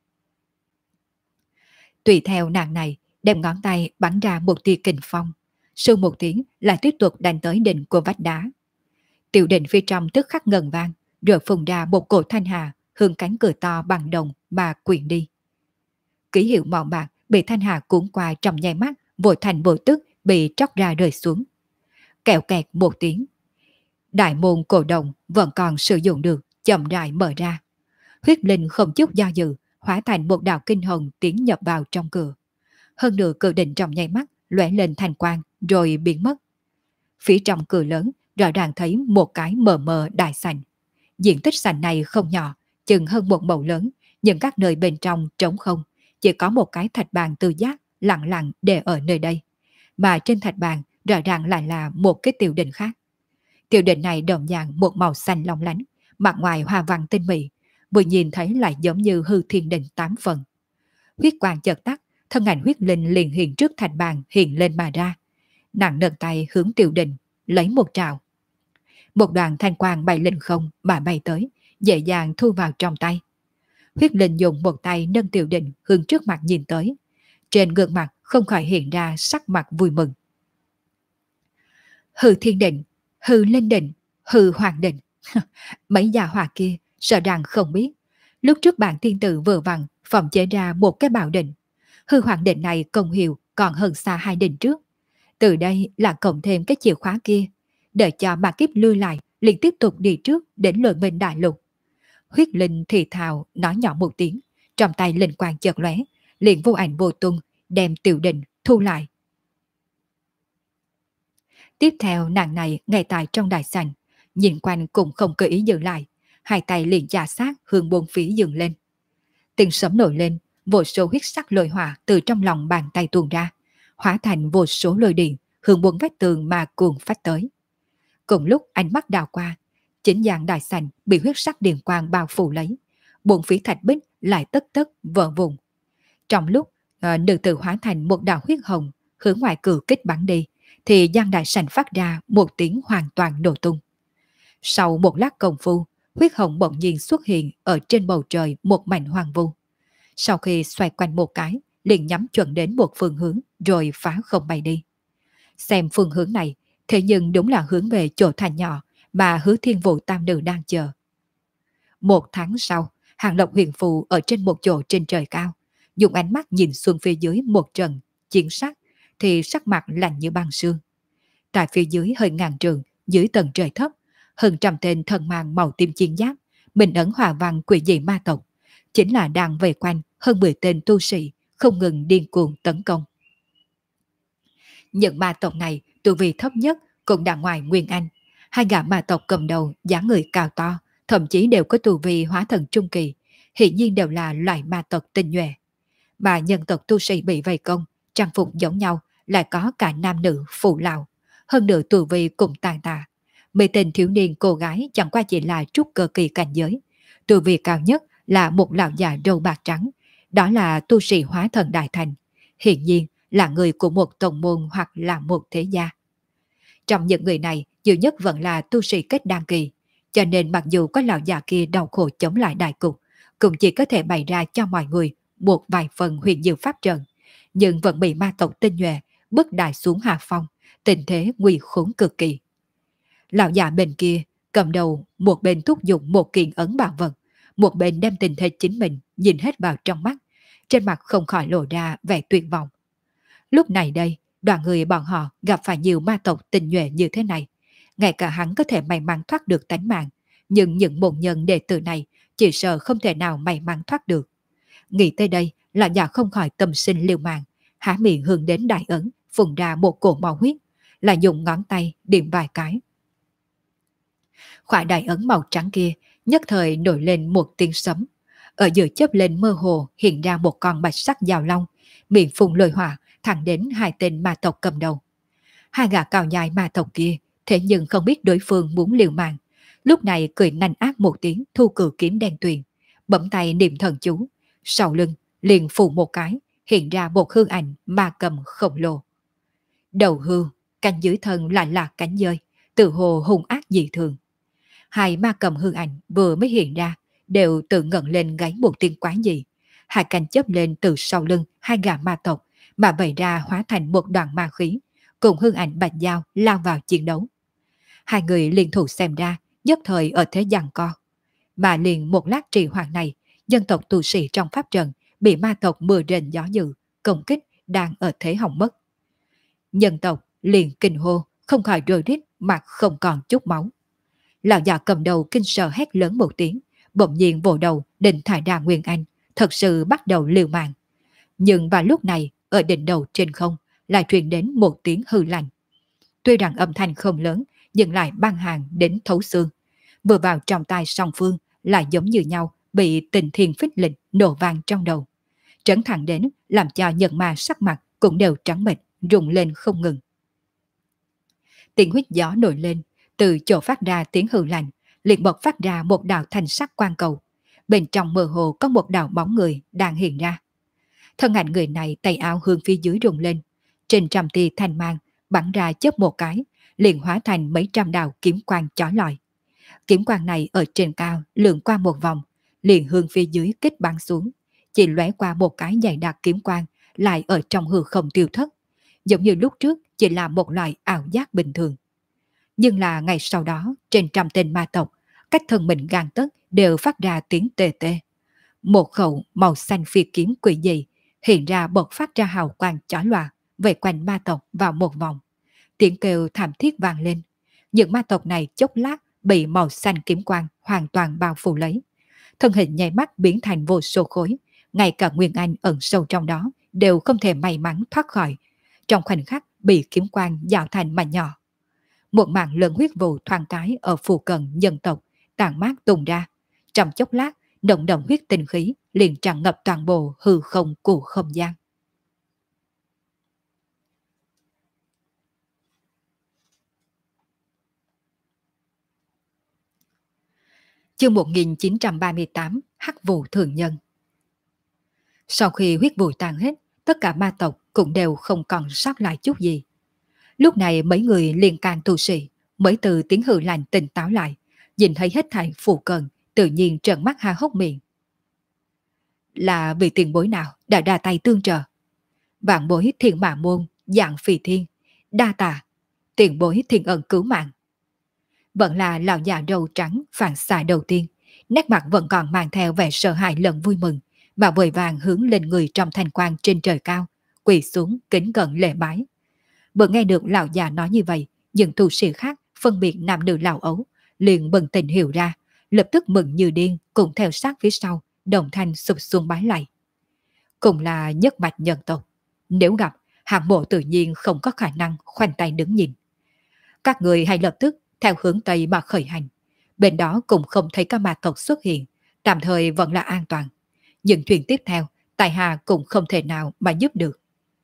Tùy theo nàng này, đem ngón tay bắn ra một tia kình phong. Sưu một tiếng là tiếp tục đánh tới đỉnh của vách đá. Tiểu đỉnh phía trong tức khắc ngần vang, rồi phun ra một cổ thanh hà hướng cánh cửa to bằng đồng mà quyện đi. Ký hiệu màu bạc bị thanh hà cuốn qua trong nháy mắt, vội thành vội tức bị tróc ra rơi xuống. Kẹo kẹt một tiếng. Đại môn cổ đồng vẫn còn sử dụng được, chậm rãi mở ra. Huyết linh không chút do dự, hóa thành một đạo kinh hồng tiến nhập vào trong cửa. Hơn nửa cửa định trong nháy mắt lóe lên thành quang rồi biến mất. Phía trong cửa lớn rõ ràng thấy một cái mờ mờ đại sảnh. Diện tích sảnh này không nhỏ, chừng hơn một mẫu lớn, nhưng các nơi bên trong trống không, chỉ có một cái thạch bàn tư giác lặng lặng để ở nơi đây. Mà trên thạch bàn rõ ràng lại là một cái tiểu đình khác. Tiểu đình này đồng dạng một màu xanh long lánh, mặt ngoài hoa văn tinh mỹ, vừa nhìn thấy lại giống như hư thiên đình 8 phần. Huyết quang chợt tắt, thân ảnh huyết linh liền hiện trước thạch bàn hiện lên mà ra. Nàng nâng tay hướng tiểu đình, lấy một trào. Một đoàn thanh quang bay lên không mà bay tới, dễ dàng thu vào trong tay. Huyết linh dùng một tay nâng tiểu đình hướng trước mặt nhìn tới. Trên gương mặt không khỏi hiện ra sắc mặt vui mừng. Hư thiên định, hư linh định, hư hoàng định. Mấy gia hỏa kia sợ rằng không biết. Lúc trước bản thiên tử vừa vặn phòng chế ra một cái bảo định. Hư hoàng định này công hiệu còn hơn xa hai định trước. Từ đây là cộng thêm cái chìa khóa kia. đợi cho ma kiếp lui lại, liền tiếp tục đi trước đến Lôi Minh Đại Lục. Huyết Linh thì thào nói nhỏ một tiếng, trong tay linh quang chợt lóe, liền vô ảnh vô tung đem Tiểu Đình thu lại. Tiếp theo nàng này ngay tại trong đại sảnh, nhìn quanh cũng không cơ ý dừng lại, hai tay liền chà sát hướng bốn phía dừng lên. Tiếng sấm nổi lên, vô số huyết sắc lôi hỏa từ trong lòng bàn tay tuôn ra, hóa thành vô số lôi điện hướng bốn vách tường mà cuồng phách tới. Cùng lúc ánh mắt đào qua, chính gian đại sảnh bị huyết sắc điện quang bao phủ lấy, bốn phía thạch bích lại tất tất vỡ vụn. Trong lúc nữ tử hóa thành một đạo huyết hồng hướng ngoài cửa kích bắn đi, thì gian đại sảnh phát ra một tiếng hoàn toàn nổ tung. Sau một lát công phu, huyết hồng bỗng nhiên xuất hiện ở trên bầu trời một mảnh hoàng vu. Sau khi xoay quanh một cái, liền nhắm chuẩn đến một phương hướng rồi phá không bay đi. Xem phương hướng này, thế nhưng đúng là hướng về chỗ thành nhỏ mà Hứa Thiên Vũ tam nữ đang chờ. Một tháng sau, Hàng Lộc huyền phù ở trên một chỗ trên trời cao, dùng ánh mắt nhìn xuống phía dưới một trận chiến sắc, thì sắc mặt lạnh như băng sương. Tại phía dưới hơi ngàn trường, dưới tầng trời thấp, hơn trăm tên thần mang màu tím chiến giáp, mình ấn hòa văn quỷ dị ma tộc, chính là đang vây quanh hơn 10 tên tu sĩ, không ngừng điên cuồng tấn công. Những ma tộc này, tu vi thấp nhất cũng đã ngoài Nguyên Anh. Hai gã ma tộc cầm đầu, dáng người cao to, thậm chí đều có tu vi hóa thần trung kỳ, hiển nhiên đều là loại ma tộc tinh nhuệ. Mà nhân tộc tu sĩ bị vây công, trang phục giống nhau, lại có cả nam nữ phụ lão, hơn nữa tu vi cùng tàn tạ. Mấy tên thiếu niên cô gái chẳng qua chỉ là trúc cơ kỳ cảnh giới, tu vi cao nhất là một lão già râu bạc trắng, đó là tu sĩ hóa thần đại thành, hiển nhiên là người của một tông môn hoặc là một thế gia. Trong những người này, nhiều nhất vẫn là tu sĩ kết đan kỳ, cho nên mặc dù có lão già kia đau khổ chống lại đại cục, cũng chỉ có thể bày ra cho mọi người một vài phần huyền diệu pháp trận, nhưng vẫn bị ma tộc tinh nhuệ bức đại xuống hạ phong, tình thế nguy khốn cực kỳ. Lão già bên kia cầm đầu, một bên thúc giục một kiện ấn bảo vật, một bên đem tình thế chính mình nhìn hết vào trong mắt, trên mặt không khỏi lộ ra vẻ tuyệt vọng. Lúc này đây, đoàn người bọn họ gặp phải nhiều ma tộc tinh nhuệ như thế này, ngay cả hắn có thể may mắn thoát được tánh mạng, nhưng những môn nhân đệ tử này chỉ sợ không thể nào may mắn thoát được. Nghĩ tới đây, lão già không khỏi tâm sinh liều mạng, há miệng hướng đến đại ấn, phun ra một cổ màu huyết, là dùng ngón tay điểm vài cái. Khỏa đại ấn màu trắng kia nhất thời nổi lên một tiếng sấm, ở giữa chớp lên mơ hồ hiện ra một con bạch sắc dao long, miệng phun lôi hỏa thẳng đến hai tên ma tộc cầm đầu. Hai gã cao dài ma tộc kia thế nhưng không biết đối phương muốn liều mạng, lúc này cười nanh ác một tiếng thu cử kiếm đen tuyền, bấm tay niệm thần chú, sau lưng liền phù một cái, hiện ra một hư ảnh ma cầm khổng lồ. Đầu hư, cánh dưới thân lại là cánh dơi, tự hồ hung ác dị thường. Hai ma cầm hư ảnh vừa mới hiện ra, đều tự ngẩng lên gáy một tiếng quái dị. Hai cánh chớp lên từ sau lưng hai gã ma tộc, mà bày ra hóa thành một đoàn ma khí, cùng hư ảnh bạch dao lao vào chiến đấu. Hai người liên thủ xem ra, nhất thời ở thế giằng co. Mà liền một lát trì hoãn này, dân tộc tu sĩ trong pháp trận bị ma tộc mưa rền gió dữ, công kích đang ở thế hỏng mất. Nhân tộc liền kinh hô, không khỏi rơi rít, mặt không còn chút máu. Lão già cầm đầu kinh sợ hét lớn một tiếng, bỗng nhiên vồ đầu định thải ra Nguyên Anh, thật sự bắt đầu liều mạng. Nhưng vào lúc này, ở đỉnh đầu trên không, lại truyền đến một tiếng hư lạnh. Tuy rằng âm thanh không lớn, nhưng lại băng hàng đến thấu xương. Vừa vào trong tai song phương, lại giống như nhau, bị tình thiên phích lịch nổ vang trong đầu. Trấn thẳng đến, làm cho nhận ma sắc mặt cũng đều trắng bệch, rung lên không ngừng. Tiếng huyết gió nổi lên, từ chỗ phát ra tiếng hư lạnh, liền bật phát ra một đạo thanh sắc quang cầu. Bên trong mơ hồ có một đạo bóng người đang hiện ra. Thân ảnh người này tay áo hướng phía dưới rung lên, trên trăm tia thanh mang bắn ra chớp một cái, liền hóa thành mấy trăm đạo kiếm quang chói lọi. Kiếm quang này ở trên cao lượn qua một vòng, liền hướng phía dưới kích bắn xuống, chỉ lóe qua một cái dày đặc kiếm quang, lại ở trong hư không tiêu thất, giống như lúc trước chỉ là một loại ảo giác bình thường. Nhưng là ngày sau đó, trên trăm tên ma tộc, cách thân mình gang tấc đều phát ra tiếng tê tê. Một khẩu màu xanh phi kiếm quỷ dị hiện ra bộc phát ra hào quang chói lòa, vây quanh ma tộc vào một vòng. Tiếng kêu thảm thiết vang lên. Những ma tộc này chốc lát bị màu xanh kiếm quang hoàn toàn bao phủ lấy. Thân hình nháy mắt biến thành vô số khối, ngay cả Nguyên Anh ẩn sâu trong đó đều không thể may mắn thoát khỏi. Trong khoảnh khắc bị kiếm quang dạo thành mảnh nhỏ. Một mảng lớn huyết vụ thoáng cái ở phù cận nhân tộc tàn mát tung ra. Trong chốc lát, nồng đậm huyết tinh khí liền tràn ngập toàn bộ hư không của không gian. Chương 1938 Hắc vụ thường nhân. Sau khi huyết vụ tan hết, tất cả ma tộc cũng đều không còn sót lại chút gì. Lúc này mấy người liên can tu sĩ mới từ tiếng hừ lạnh tỉnh táo lại, nhìn thấy hết thảy phù cận, tự nhiên trợn mắt há hốc miệng. Là vì tiền bối nào đã ra tay tương trợ? Vạn bối Thiên Mã Môn, dạng Phi Thiên, đa tạ, tiền bối thiên ân cứu mạng. Vẫn là lão già đầu trắng phản xạ đầu tiên, nét mặt vẫn còn mang theo vẻ sợ hãi lẫn vui mừng, mà vội vàng hướng lên người trong thanh quang trên trời cao, quỳ xuống kính cẩn lễ bái. Vừa nghe được lão già nói như vậy, những tu sĩ khác phân biệt nam nữ lão ấu, liền bừng tỉnh hiểu ra, lập tức mừng như điên cùng theo sát phía sau, đồng thanh sụp xuống bái lạy. Cùng là nhất mạch nhân tộc, nếu gặp, hạng bộ tự nhiên không có khả năng khoanh tay đứng nhìn. Các người hãy lập tức theo hướng Tây mà khởi hành. Bên đó cũng không thấy các ma tộc xuất hiện, tạm thời vẫn là an toàn. Những chuyện tiếp theo, Tài Hà cũng không thể nào mà giúp được.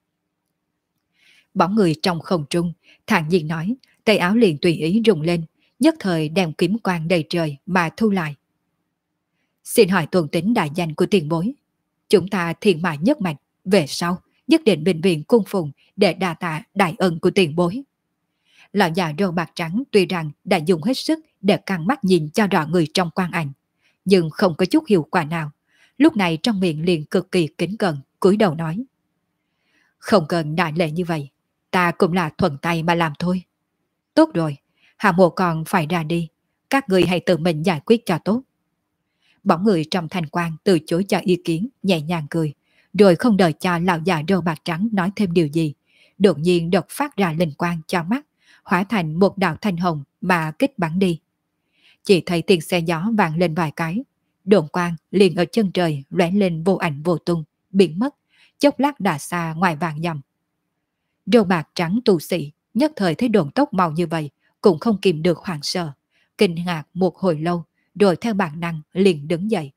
Bóng người trong không trung, thản nhiên nói, tay áo liền tùy ý rung lên, nhất thời đem kiếm quang đầy trời mà thu lại. Xin hỏi tuần tính đại danh của tiền bối. Chúng ta thiên mại nhất mạch, về sau, nhất định bệnh viện cung phụng để đà tạ đại ân của tiền bối. Lão già râu bạc trắng tuy rằng đã dùng hết sức để căng mắt nhìn cho rõ người trong quang ảnh, nhưng không có chút hiệu quả nào. Lúc này trong miệng liền cực kỳ kính cẩn, cúi đầu nói. Không cần đại lễ như vậy, ta cũng là thuận tay mà làm thôi. Tốt rồi, Hạ Mộ còn phải ra đi, các người hãy tự mình giải quyết cho tốt. Bóng người trong thanh quan từ chối cho ý kiến, nhẹ nhàng cười, rồi không đợi cho lão già râu bạc trắng nói thêm điều gì, đột nhiên đột phát ra linh quang cho mắt, hóa thành một đạo thanh hồng mà kích bắn đi. Chỉ thấy tiếng xe gió vang lên vài cái, đồn quang liền ở chân trời lóe lên vô ảnh vô tung, biến mất, chốc lát đã xa ngoài vàng dặm. Râu bạc trắng tu sĩ nhất thời thấy đồn tốc mau như vậy, cũng không kìm được hoảng sợ, kinh ngạc một hồi lâu, rồi theo bản năng liền đứng dậy.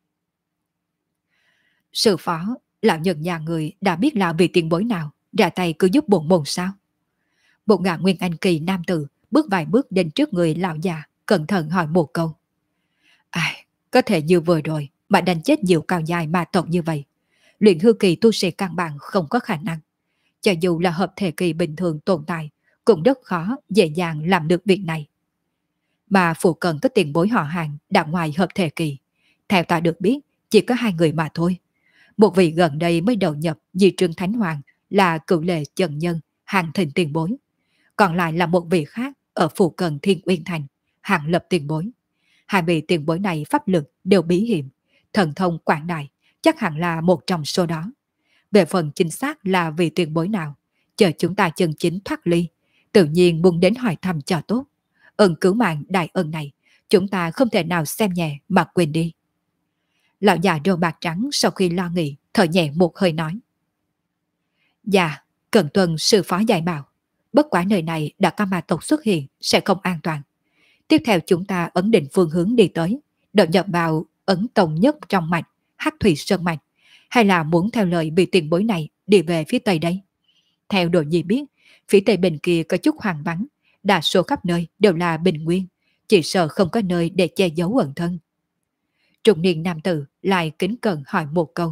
Sư phó, lão nhân nhà người đã biết là vì tiền bối nào ra tay cứ giúp bổn môn sao? Một gã nguyên anh kỳ nam tử bước vài bước đến trước người lão già, cẩn thận hỏi một câu. Ai, có thể như vừa rồi mà đánh chết nhiều cao dài ma tộc như vậy, luyện hư kỳ tu sĩ căn bản không có khả năng. Cho dù là hợp thể kỳ bình thường tồn tại, cũng rất khó dễ dàng làm được việc này. Mà phụ cận có tiền bối họ hàng đã ngoài hợp thể kỳ, theo ta được biết chỉ có hai người mà thôi. Một vị gần đây mới đầu nhập Di Trương Thánh Hoàng là Cửu Lệ Trần Nhân, hàng thịnh tiền bối. Còn lại là một vị khác ở phụ cận Thiên Uyên Thành, hàng lập tiền bối. Hai vị tiền bối này pháp lực đều bí hiểm, thần thông quảng đại, chắc hẳn là một trong số đó. Về phần chính xác là vị tiền bối nào, chờ chúng ta chân chính thoát ly, tự nhiên muốn đến hỏi thăm cho tốt. Ơn cứu mạng đại ân này, chúng ta không thể nào xem nhẹ mà quên đi. Lão già râu bạc trắng sau khi lo nghĩ, thở nhẹ một hơi nói. Dạ, cần tuân sư phó dạy bảo. Bất quả nơi này đã có ma tộc xuất hiện, sẽ không an toàn. Tiếp theo chúng ta ấn định phương hướng đi tới, đợi nhập vào ấn tông nhất trong mạch, Hắc Thủy Sơn Mạch, hay là muốn theo lời vị tiền bối này đi về phía tây đây? Theo đồ nhi biết, phía tây bên kia có chút hoang vắng, đa số khắp nơi đều là bình nguyên, chỉ sợ không có nơi để che giấu ẩn thân. Trung niên nam tử lại kính cẩn hỏi một câu.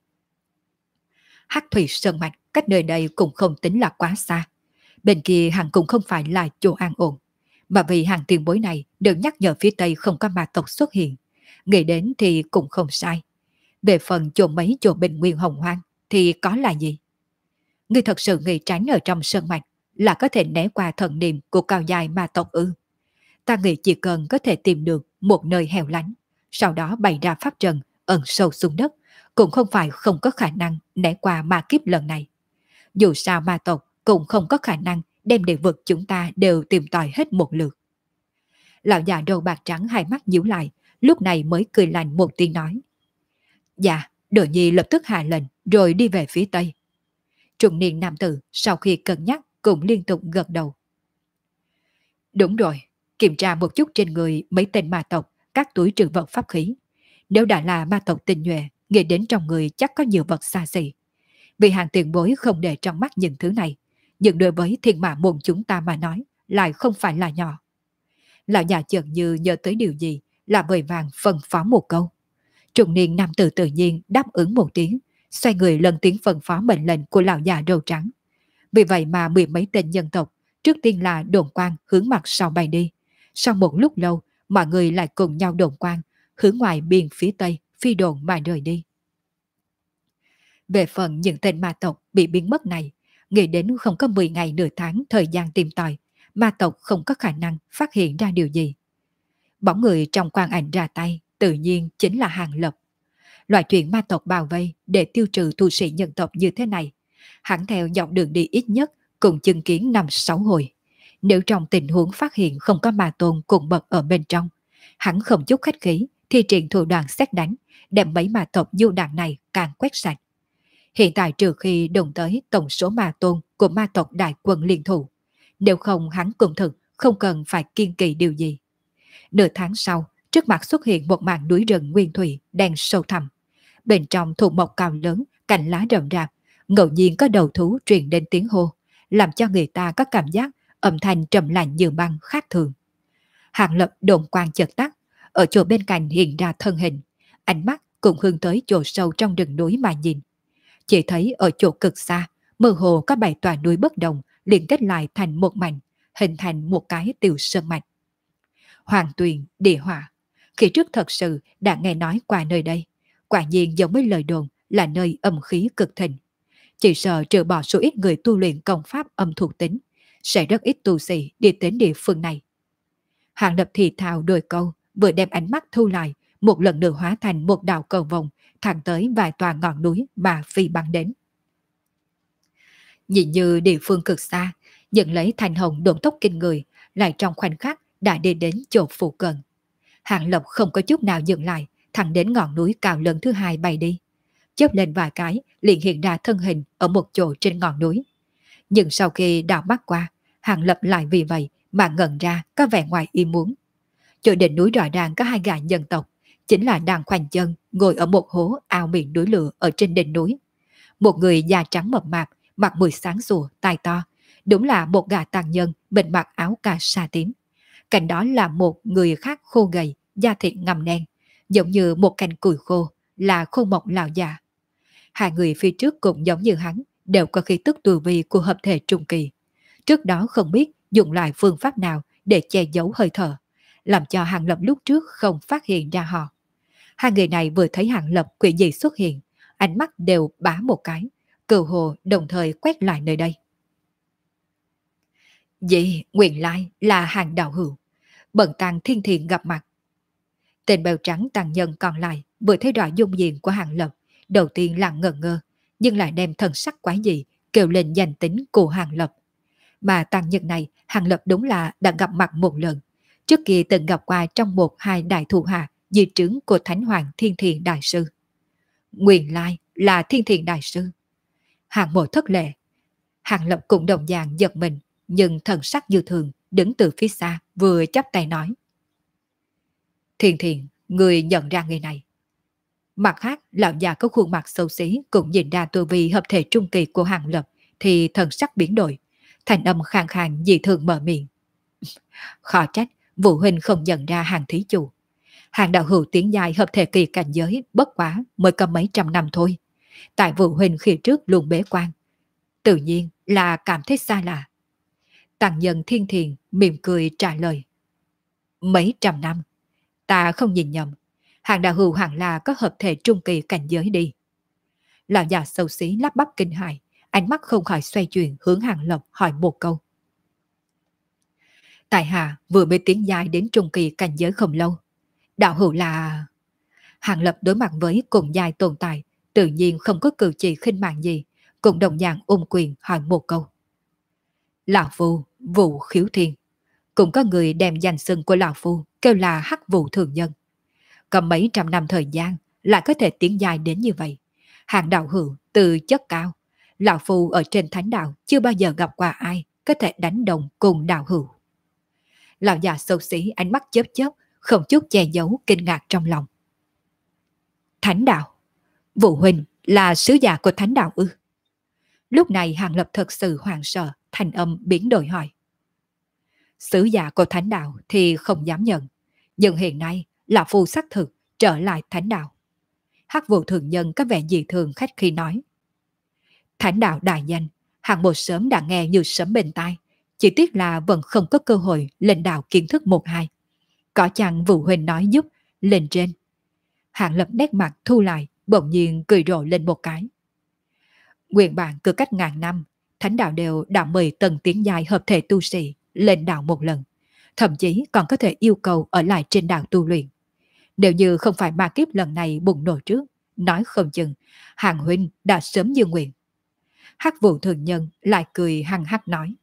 Hắc Thủy Sơn Mạch cách nơi đây cũng không tính là quá xa. Bên kia hẳn cũng không phải là chỗ an ổn, mà vì hàng tiền bối này được nhắc nhở phía tây không có ma tộc xuất hiện, nghĩ đến thì cũng không sai. Về phần chỗ mấy chỗ bình nguyên hồng hoang thì có là gì? Ngươi thật sự nghĩ tránh ở trong sơn mạch là có thể né qua thần niệm của cao dài ma tộc ư? Ta nghĩ chỉ cần có thể tìm được một nơi hẻo lánh, sau đó bày ra pháp trận ẩn sâu xuống đất, cũng không phải không có khả năng né qua ma kiếp lần này. Dù sao ma tộc cũng không có khả năng đem địa vực chúng ta đều tìm tòi hết một lượt. Lão già râu bạc trắng hai mắt nhíu lại, lúc này mới cười lạnh một tiếng nói. Dạ, Đồ Nhi lập tức hạ lệnh rồi đi về phía tây. Trung niên nam tử sau khi cân nhắc cũng liên tục gật đầu. Đúng rồi, kiểm tra một chút trên người mấy tên ma tộc, các túi trữ vật pháp khí. Nếu đã là ma tộc tinh nhuệ, nghĩ đến trong người chắc có nhiều vật xa xỉ. Vì hàng tiền bối không để trong mắt những thứ này, nhưng đối với thiên mã môn chúng ta mà nói, lại không phải là nhỏ. Lão già chợt như nhớ tới điều gì, là vội vàng phân phó một câu. Trung niên nam tử tự nhiên đáp ứng một tiếng, xoay người lần tiếng phân phó mệnh lệnh của lão già râu trắng. Vì vậy mà mười mấy tên nhân tộc, trước tiên là đồn quang hướng mặt sau bay đi. Sau một lúc lâu, mọi người lại cùng nhau đồn quang, hướng ngoài biên phía tây, phi đồn mà rời đi. Về phần những tên ma tộc bị biến mất này, nghĩ đến không có 10 ngày nửa tháng thời gian tìm tòi, ma tộc không có khả năng phát hiện ra điều gì. Bóng người trong quang ảnh ra tay, tự nhiên chính là Hàng Lập. Loại chuyện ma tộc bao vây để tiêu trừ tu sĩ nhân tộc như thế này, hắn theo dọc đường đi ít nhất cùng chứng kiến 5-6 hồi. Nếu trong tình huống phát hiện không có ma tôn cùng bậc ở bên trong, hắn không chút khách khí thì triển thủ đoạn xét đánh, đem mấy ma tộc du đạn này càng quét sạch. Hiện tại trừ khi đụng tới tổng số ma tôn của ma tộc đại quân liên thủ, nếu không hắn cũng thực không cần phải kiên kỳ điều gì. Nửa tháng sau, trước mặt xuất hiện một mảng núi rừng nguyên thủy đen sâu thẳm. Bên trong thụ mộc cao lớn, cành lá rậm rạp, ngẫu nhiên có đầu thú truyền đến tiếng hô, làm cho người ta có cảm giác âm thanh trầm lạnh như băng khác thường. Hàng Lập đồn quang chợt tắt, ở chỗ bên cạnh hiện ra thân hình, ánh mắt cũng hướng tới chỗ sâu trong rừng núi mà nhìn. Chỉ thấy ở chỗ cực xa, mơ hồ có 7 tòa núi bất đồng liên kết lại thành một mảnh, hình thành một cái tiểu sơn mạch. Hoàng tuyền, địa hỏa, khi trước thật sự đã nghe nói qua nơi đây, quả nhiên giống với lời đồn là nơi âm khí cực thịnh. Chỉ sợ trừ bỏ số ít người tu luyện công pháp âm thuộc tính, sẽ rất ít tu sĩ đi đến địa phương này. Hàng Lập thì thào đôi câu, vừa đem ánh mắt thu lại, một lần nữa hóa thành một đạo cầu vồng, thẳng tới vài tòa ngọn núi mà phi băng đến. Nhìn như địa phương cực xa, nhận lấy thành hồng độn tốc kinh người, lại trong khoảnh khắc đã đi đến chỗ phụ cận. Hàng Lập không có chút nào dừng lại, thẳng đến ngọn núi cao lớn thứ hai bay đi. Chớp lên vài cái, liền hiện ra thân hình ở một chỗ trên ngọn núi. Nhưng sau khi đảo mắt qua, Hàng Lập lại vì vậy mà ngẩn ra có vẻ ngoài ý muốn. Chỗ đỉnh núi rõ ràng có hai gã nhân tộc, chính là đang khoanh chân ngồi ở một hố ao miệng núi lửa ở trên đỉnh núi. Một người da trắng mập mạp, mặt mũi sáng sủa, tai to, đúng là một gã tàng nhân bên mặc áo cà sa tím. Cạnh đó là một người khác khô gầy, da thịt ngăm đen, giống như một cành củi khô, là khô mộc lão già. Hai người phía trước cũng giống như hắn, đều có khí tức tu vi của hợp thể trung kỳ. Trước đó không biết dùng lại phương pháp nào để che giấu hơi thở, làm cho Hàng Lập lúc trước không phát hiện ra họ. Hai người này vừa thấy Hàng Lập quỷ dị xuất hiện, ánh mắt đều bá một cái, cừu hồ đồng thời quét lại nơi đây. Vậy nguyên lai là Hàng đạo hữu, bần tăng thiên thiện gặp mặt. Tên bèo trắng tàng nhân còn lại vừa thấy rõ dung diện của Hàng Lập, đầu tiên là ngờ ngơ, nhưng lại đem thần sắc quái dị kêu lên danh tính của Hàng Lập. Mà tàng nhân này Hàng Lập đúng là đã gặp mặt một lần, trước kia từng gặp qua trong một hai đại thủ hạ di trướng của Thánh Hoàng Thiên Thiện Đại Sư. Nguyên lai là Thiên Thiện Đại Sư. Hàng mộ thất lệ. Hàng Lập cũng đồng dạng giật mình, nhưng thần sắc như thường, đứng từ phía xa, vừa chắp tay nói. Thiên Thiện, người nhận ra người này. Mặt khác, lão già có khuôn mặt xấu xí cũng nhìn ra tu vi hợp thể trung kỳ của Hàng Lập, thì thần sắc biến đổi, thành âm khàn khàn dị thường mở miệng. Khó trách, Vũ Huynh không nhận ra Hàng thí chủ. Hàng đạo hữu tiến dài hợp thể kỳ cảnh giới bất quá mới có mấy trăm năm thôi. Tại Vũ Huynh khi trước luôn bế quan, tự nhiên là cảm thấy xa lạ. Tăng nhân Thiên Thiện mỉm cười trả lời. Mấy trăm năm, ta không nhìn nhầm, Hàng đạo hữu hẳn là có hợp thể trung kỳ cảnh giới đi. Lão già xấu xí lắp bắp kinh hại, ánh mắt không khỏi xoay chuyển hướng Hàng Lập hỏi một câu. Tại hạ vừa mới tiến dài đến trung kỳ cảnh giới không lâu. Đạo hữu là... Hàng Lập đối mặt với cùng dài tồn tại, tự nhiên không có cử chỉ khinh mạng gì, cùng đồng dạng ôm quyền hỏi một câu. Lão Phu Vụ Khiếu Thiên. Cũng có người đem danh xưng của Lão Phu kêu là Hắc Vụ Thường Nhân. Có mấy trăm năm thời gian lại có thể tiến dài đến như vậy. Hàng đạo hữu từ chất cao. Lão Phu ở trên thánh đạo chưa bao giờ gặp qua ai có thể đánh đồng cùng đạo hữu. Lão già xấu xí ánh mắt chớp chớp, không chút che giấu kinh ngạc trong lòng. Thánh đạo? Vũ huynh là sứ giả của thánh đạo ư? Lúc này Hàng Lập thật sự hoảng sợ, thanh âm biến đổi hỏi. Sứ giả của thánh đạo thì không dám nhận, nhưng hiện nay Lão Phu xác thực trở lại thánh đạo. Hắc Vụ Thường Nhân có vẻ dị thường khách khi nói. Thánh đạo đại danh, Hàng một sớm đã nghe như sấm bên tai, chỉ tiếc là vẫn không có cơ hội lên đạo kiến thức một hai. Có chăng Vũ huynh nói giúp, lên trên. Hàng Lập nét mặt thu lại, bỗng nhiên cười rộ lên một cái. Nguyện bản cứ cách ngàn năm, thánh đạo đều đã mời tầng tiến dài hợp thể tu sĩ lên đạo một lần, thậm chí còn có thể yêu cầu ở lại trên đạo tu luyện. Nếu như không phải ma kiếp lần này bùng nổ trước, nói không chừng Hàng huynh đã sớm như nguyện. Hắc Vụ Thường Nhân lại cười hăng hắc nói.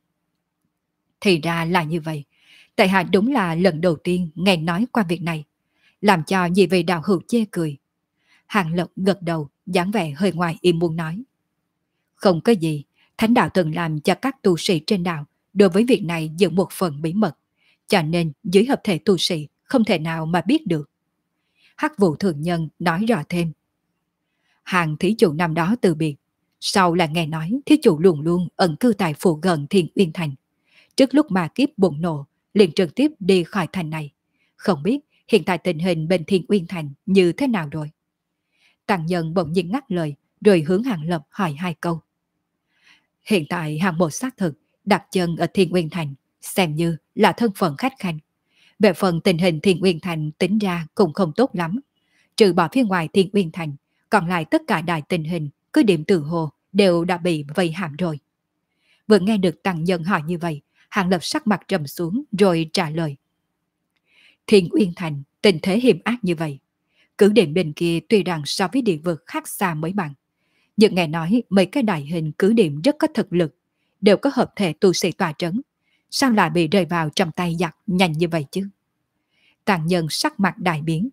Thì ra là như vậy, tại hạ đúng là lần đầu tiên nghe nói qua việc này, làm cho nhị vị đạo hữu chê cười. Hàng Lập gật đầu, dáng vẻ hơi ngoài im muốn nói. Không có gì, thánh đạo từng làm cho các tu sĩ trên đạo đối với việc này giữ một phần bí mật, cho nên dưới hợp thể tu sĩ không thể nào mà biết được. Hắc Vụ Thường Nhân nói rõ thêm. Hàng thí chủ năm đó từ biệt, sau là nghe nói thí chủ luôn luôn ẩn cư tại phủ gần Thiên Uyên Thành. Trước lúc mà kiếp bùng nổ, liền trực tiếp đi khỏi thành này. Không biết hiện tại tình hình bên Thiên Uyên Thành như thế nào rồi? Tăng Nhân bỗng nhiên ngắt lời, rồi hướng Hàng Lập hỏi hai câu. Hiện tại Hàng một xác thực đặt chân ở Thiên Uyên Thành, xem như là thân phận khách khanh. Về phần tình hình Thiên Uyên Thành tính ra cũng không tốt lắm. Trừ bỏ phía ngoài Thiên Uyên Thành, còn lại tất cả đại tình hình, cứ điểm từ hồ đều đã bị vây hãm rồi. Vừa nghe được Tăng Nhân hỏi như vậy, Hàng Lập sắc mặt trầm xuống rồi trả lời. Thiên Uyên Thành tình thế hiểm ác như vậy. Cứ điểm bên kia tuy rằng so với địa vực khác xa mới bằng. Nhưng nghe nói mấy cái đại hình cứ điểm rất có thực lực, đều có hợp thể tu sĩ tòa trấn. Sao lại bị rơi vào trong tay giặc nhanh như vậy chứ? Tăng Nhân sắc mặt đại biến.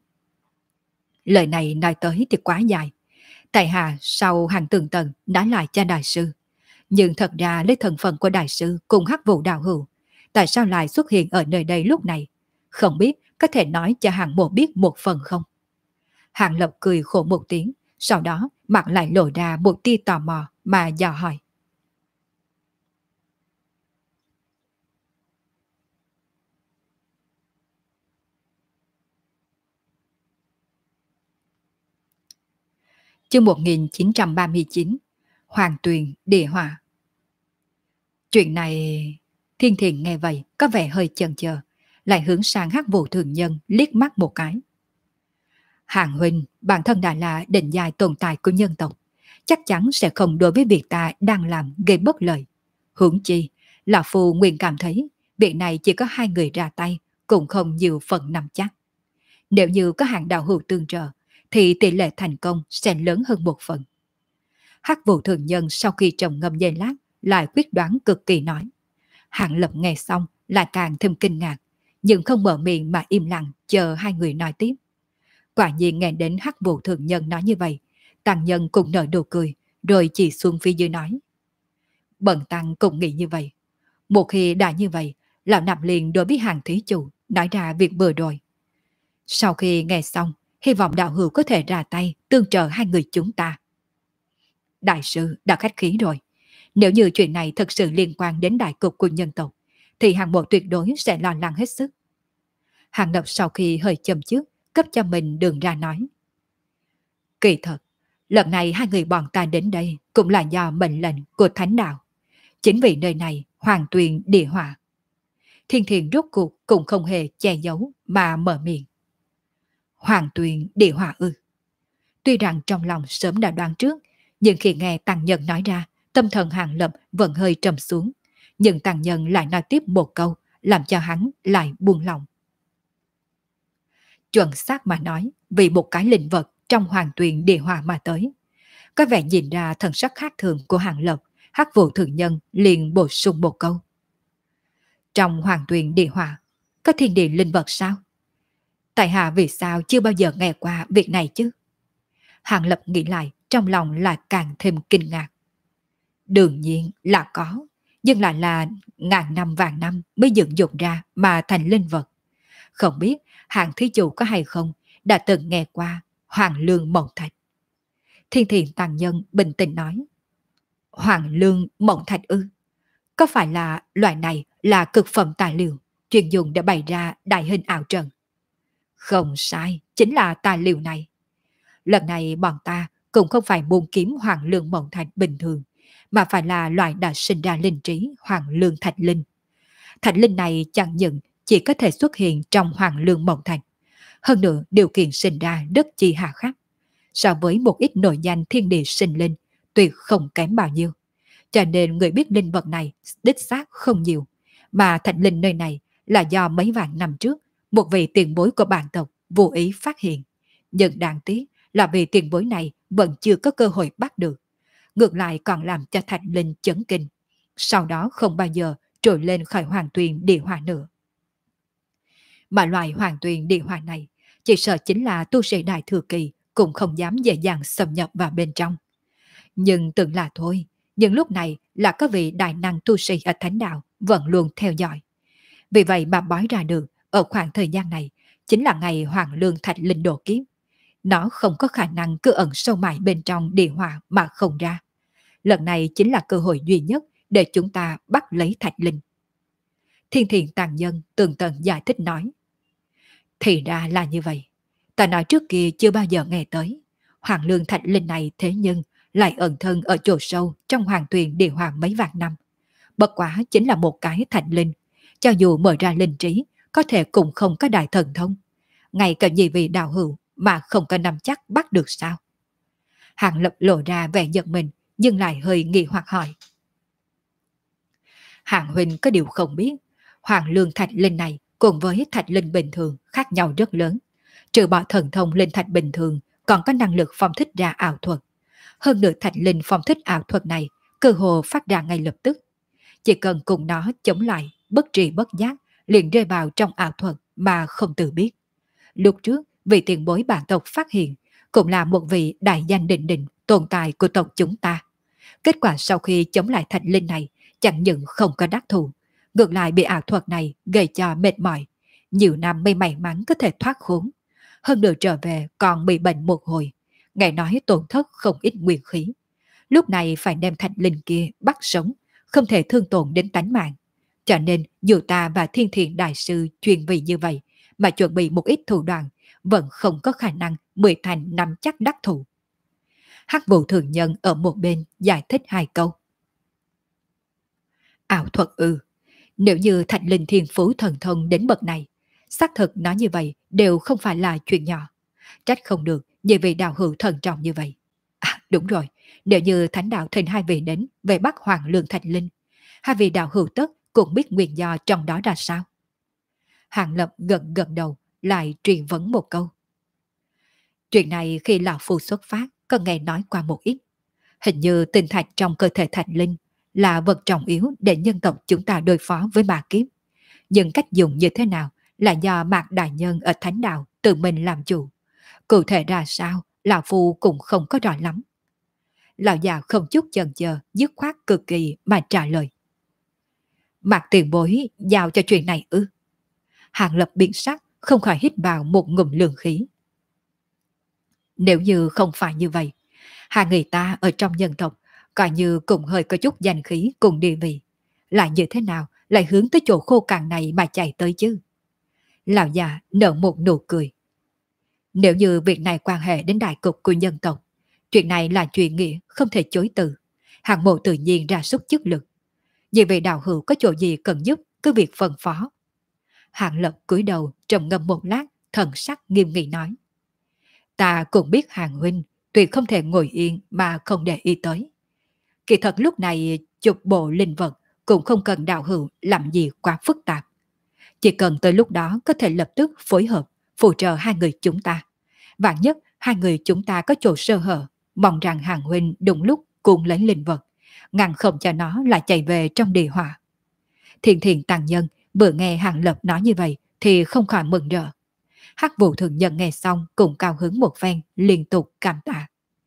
Lời này nói tới thì quá dài. Tại hạ sau hàng tường tầng nói lại cho đại sư. Nhưng thật ra lấy thân phận của đại sư cùng Hắc Vụ đạo hữu, tại sao lại xuất hiện ở nơi đây lúc này? Không biết có thể nói cho Hàng một biết một phần không? Hàng Lập cười khổ một tiếng, sau đó mặt lại lộ ra một tia tò mò mà dò hỏi. Chương 1939, Hoàng Tuyền Địa Hỏa. Chuyện này... Thiên Thiện nghe vậy có vẻ hơi chần chờ, lại hướng sang Hắc Vụ Thường Nhân liếc mắt một cái. Hàng huynh bản thân đã là định giai tồn tại của nhân tộc, chắc chắn sẽ không đối với việc ta đang làm gây bất lợi. Huống chi, Lão Phu nguyện cảm thấy việc này chỉ có hai người ra tay cũng không nhiều phần nắm chắc. Nếu như có hàng đạo hữu tương trợ, thì tỷ lệ thành công sẽ lớn hơn một phần. Hắc Vụ Thường Nhân sau khi trầm ngâm giây lát, lại quyết đoán cực kỳ nói. Hàng Lập nghe xong lại càng thêm kinh ngạc, nhưng không mở miệng mà im lặng chờ hai người nói tiếp. Quả nhiên nghe đến Hắc Vụ Thường Nhân nói như vậy, Tăng Nhân cũng nở nụ cười, rồi chỉ xuống phía dưới nói. Bần Tăng cũng nghĩ như vậy. Một khi đã như vậy, lão nạp liền đối với hàng thí chủ nói ra việc vừa rồi. Sau khi nghe xong, hy vọng đạo hữu có thể ra tay tương trợ hai người chúng ta. Đại sư đã khách khí rồi. Nếu như chuyện này thực sự liên quan đến đại cục của nhân tộc, thì hàng bộ tuyệt đối sẽ lo lắng hết sức. Hàng Lập sau khi hơi châm trước, cấp cho mình đường ra nói. Kỳ thật, lần này hai người bọn ta đến đây cũng là do mệnh lệnh của Thánh Đạo. Chính vì nơi này Hoàng Tuyền Địa Hỏa. Thiên Thiện rốt cuộc cũng không hề che giấu mà mở miệng. Hoàng Tuyền Địa Hỏa ư? Tuy rằng trong lòng sớm đã đoán trước, nhưng khi nghe Tăng Nhân nói ra, tâm thần Hàng Lập vẫn hơi trầm xuống. Nhưng Tăng Nhân lại nói tiếp một câu, làm cho hắn lại buông lòng. Chuẩn xác mà nói, vì một cái linh vật trong Hoàng Tuyền Địa Hỏa mà tới. Có vẻ nhìn ra thần sắc khác thường của Hàng Lập, Hắc Vụ Thường Nhân liền bổ sung một câu. Trong hoàng tuyền địa hỏa, có thiên địa linh vật sao? Tại hạ vì sao chưa bao giờ nghe qua việc này chứ? Hàng Lập nghĩ lại, trong lòng là càng thêm kinh ngạc. Đương nhiên là có, nhưng lại là ngàn năm vạn năm mới dựng dục ra mà thành linh vật. Không biết hàng thí chủ có hay không đã từng nghe qua Hoàng Lương Mộng Thạch. Thiên Thiện Tăng Nhân bình tĩnh nói. Hoàng Lương Mộng Thạch ư? Có phải là loại này là cực phẩm tài liệu chuyên dùng để bày ra đại hình ảo trận? Không sai, chính là tài liệu này. Lần này bọn ta cũng không phải muốn kiếm Hoàng Lương Mộng Thạch bình thường, mà phải là loại đã sinh ra linh trí Hoàng Lương Thạch Linh. Thạch Linh này chẳng những chỉ có thể xuất hiện trong Hoàng Lương Mộng Thạch, hơn nữa điều kiện sinh ra rất chi hà khắc. So với một ít nội danh thiên địa sinh linh, tuyệt không kém bao nhiêu. Cho nên người biết linh vật này đích xác không nhiều, mà Thạch Linh nơi này là do mấy vạn năm trước một vị tiền bối của bản tộc vô ý phát hiện. Nhưng đáng tiếc là vì tiền bối này vẫn chưa có cơ hội bắt được, ngược lại còn làm cho Thạch Linh chấn kinh, sau đó không bao giờ trồi lên khỏi hoàng tuyền địa hỏa nữa. Mà loại hoàng tuyền địa hỏa này chỉ sợ chính là tu sĩ đại thừa kỳ cũng không dám dễ dàng xâm nhập vào bên trong. Nhưng tưởng là thôi, nhưng lúc này là có vị đại năng tu sĩ ở Thánh Đạo vẫn luôn theo dõi. Vì vậy mà bói ra được ở khoảng thời gian này chính là ngày Hoàng Lương Thạch Linh độ kiếp. Nó không có khả năng cứ ẩn sâu mãi bên trong địa hỏa mà không ra. Lần này chính là cơ hội duy nhất để chúng ta bắt lấy Thạch Linh. Thiên Thiện Tàn Nhân tường tận giải thích nói. Thì ra là như vậy. Ta nói trước kia chưa bao giờ nghe tới. Hoàng Lương Thạch Linh này thế nhưng lại ẩn thân ở chỗ sâu trong hoàng tuyền địa hỏa mấy vạn năm. Bất quá chính là một cái Thạch Linh. Cho dù mở ra linh trí, có thể cũng không có đại thần thông. Ngay cả nhị vị đạo hữu mà không có nắm chắc bắt được sao? Hàng Lập lộ ra vẻ giật mình, nhưng lại hơi nghi hoặc hỏi. Hàng huynh có điều không biết, Hoàng Lương Thạch Linh này cùng với Thạch Linh bình thường khác nhau rất lớn. Trừ bỏ thần thông linh thạch bình thường, còn có năng lực phong thích ra ảo thuật. Hơn nữa Thạch Linh phong thích ảo thuật này cơ hồ phát ra ngay lập tức. Chỉ cần cùng nó chống lại, bất tri bất giác, liền rơi vào trong ảo thuật mà không tự biết. Lúc trước, vị tiền bối bản tộc phát hiện, cũng là một vị đại danh định định tồn tại của tộc chúng ta. Kết quả sau khi chống lại Thạch Linh này, chẳng những không có đắc thủ, ngược lại bị ảo thuật này gây cho mệt mỏi. Nhiều năm mới may mắn có thể thoát khốn. Hơn nữa trở về còn bị bệnh một hồi, nghe nói tổn thất không ít nguyên khí. Lúc này phải đem Thạch Linh kia bắt sống, không thể thương tổn đến tánh mạng. Cho nên dù ta và Thiên Thiện Đại Sư chuyên vì như vậy mà chuẩn bị một ít thủ đoạn, vẫn không có khả năng 10 thành nắm chắc đắc thủ. Hắc Vụ Thường Nhân ở một bên giải thích hai câu. Ảo thuật ư? Nếu như Thạch Linh thiên phú thần thông đến bậc này, xác thực nói như vậy đều không phải là chuyện nhỏ. Trách không được như vị đạo hữu thần trọng như vậy. À đúng rồi, nếu như Thánh Đạo thỉnh hai vị đến về bắt Hoàng Lương Thạch Linh, hai vị đạo hữu tất cũng biết nguyên do trong đó ra sao. Hàng Lập gật gật đầu, lại truyền vấn một câu. Chuyện này khi lão phu xuất phát có nghe nói qua một ít. Hình như tinh thạch trong cơ thể Thạch Linh là vật trọng yếu để nhân tộc chúng ta đối phó với ma kiếp. Nhưng cách dùng như thế nào là do Mạc Đại Nhân ở Thánh Đạo tự mình làm chủ. Cụ thể ra sao, lão phu cũng không có rõ lắm. Lão già không chút chần chờ, dứt khoát cực kỳ mà trả lời. Mạc tiền bối giao cho chuyện này ư? Hàng Lập biến sắc, không khỏi hít vào một ngụm lương khí. Nếu như không phải như vậy, hai người ta ở trong nhân tộc coi như cũng hơi có chút danh khí cùng địa vị. Lại như thế nào lại hướng tới chỗ khô cằn này mà chạy tới chứ? Lão già nở một nụ cười. Nếu như việc này quan hệ đến đại cục của nhân tộc, chuyện này là chuyện nghĩa không thể chối từ. Hạng mộ tự nhiên ra sức chức lực. Vì vậy đạo hữu có chỗ gì cần giúp cứ việc phân phó. Hạng Lập cúi đầu trầm ngâm một lát, thần sắc nghiêm nghị nói. Ta cũng biết Hàng huynh tuyệt không thể ngồi yên mà không để ý tới. Kỳ thật lúc này chục bộ linh vật cũng không cần đạo hữu làm gì quá phức tạp. Chỉ cần tới lúc đó có thể lập tức phối hợp phụ trợ hai người chúng ta. Vạn nhất hai người chúng ta có chỗ sơ hở, mong rằng Hàng huynh đúng lúc cùng lấy linh vật, ngăn không cho nó lại chạy về trong địa hỏa. Thiên Thiện Tàn Nhân Vừa nghe Hàng Lập nói như vậy thì không khỏi mừng rỡ. Hắc Vụ Thượng Nhân nghe xong cũng cao hứng một phen, liên tục cảm tạ.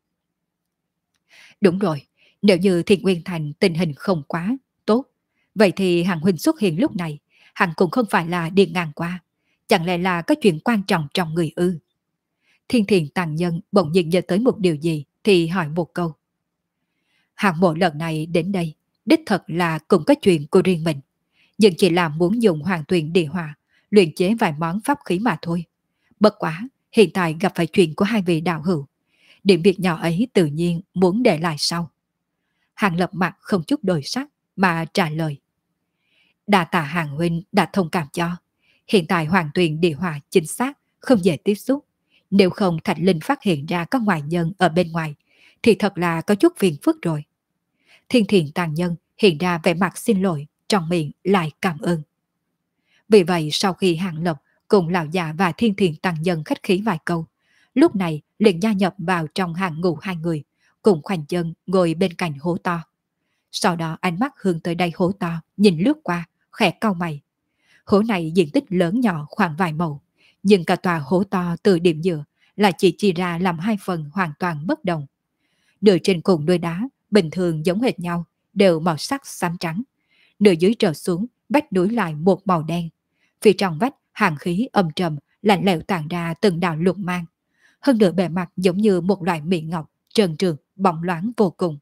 Đúng rồi, nếu như Thiên Nguyên Thành tình hình không quá tốt, vậy thì Hàng Huynh xuất hiện lúc này, Hàng cũng không phải là đi ngang qua. Chẳng lẽ là có chuyện quan trọng trong người ư? Thiên Thiền Tàng Nhân bỗng nhiên nhớ tới một điều gì thì hỏi một câu. Hàng mộ lần này đến đây, đích thật là cũng có chuyện của riêng mình, nhưng chỉ là muốn dùng hoàng tuyền địa hòa, luyện chế vài món pháp khí mà thôi. Bất quá, hiện tại gặp phải chuyện của hai vị đạo hữu, điểm việc nhỏ ấy tự nhiên muốn để lại sau. Hàng Lập mặt không chút đổi sắc mà trả lời. Đa tạ Hàng huynh đã thông cảm cho. Hiện tại hoàng tuyền địa hòa chính xác, không dễ tiếp xúc. Nếu không Thạch Linh phát hiện ra có ngoại nhân ở bên ngoài, thì thật là có chút phiền phức rồi. Thiên Thiền Tàng Nhân hiện ra vẻ mặt xin lỗi, trong miệng lại cảm ơn. Vì vậy sau khi Hàng Lập cùng lão già và Thiên Thiền Tàng Nhân khách khí vài câu, lúc này liền gia nhập vào trong hàng ngũ hai người, cùng khoanh chân ngồi bên cạnh hố to. Sau đó ánh mắt hướng tới đây hố to, nhìn lướt qua, khẽ cau mày. Hố này diện tích lớn nhỏ khoảng vài mẫu, nhưng cả tòa hố to từ điểm giữa là chỉ chia ra làm hai phần hoàn toàn bất đồng. Nửa trên cùng đuôi đá, bình thường giống hệt nhau, đều màu sắc xám trắng. Nửa dưới trở xuống, vách núi lại một màu đen. Phía trong vách, hàng khí âm trầm, lạnh lẽo tàn ra từng đạo lục mang. Hơn nữa bề mặt giống như một loại mỹ ngọc, trơn trượt, bóng loáng vô cùng.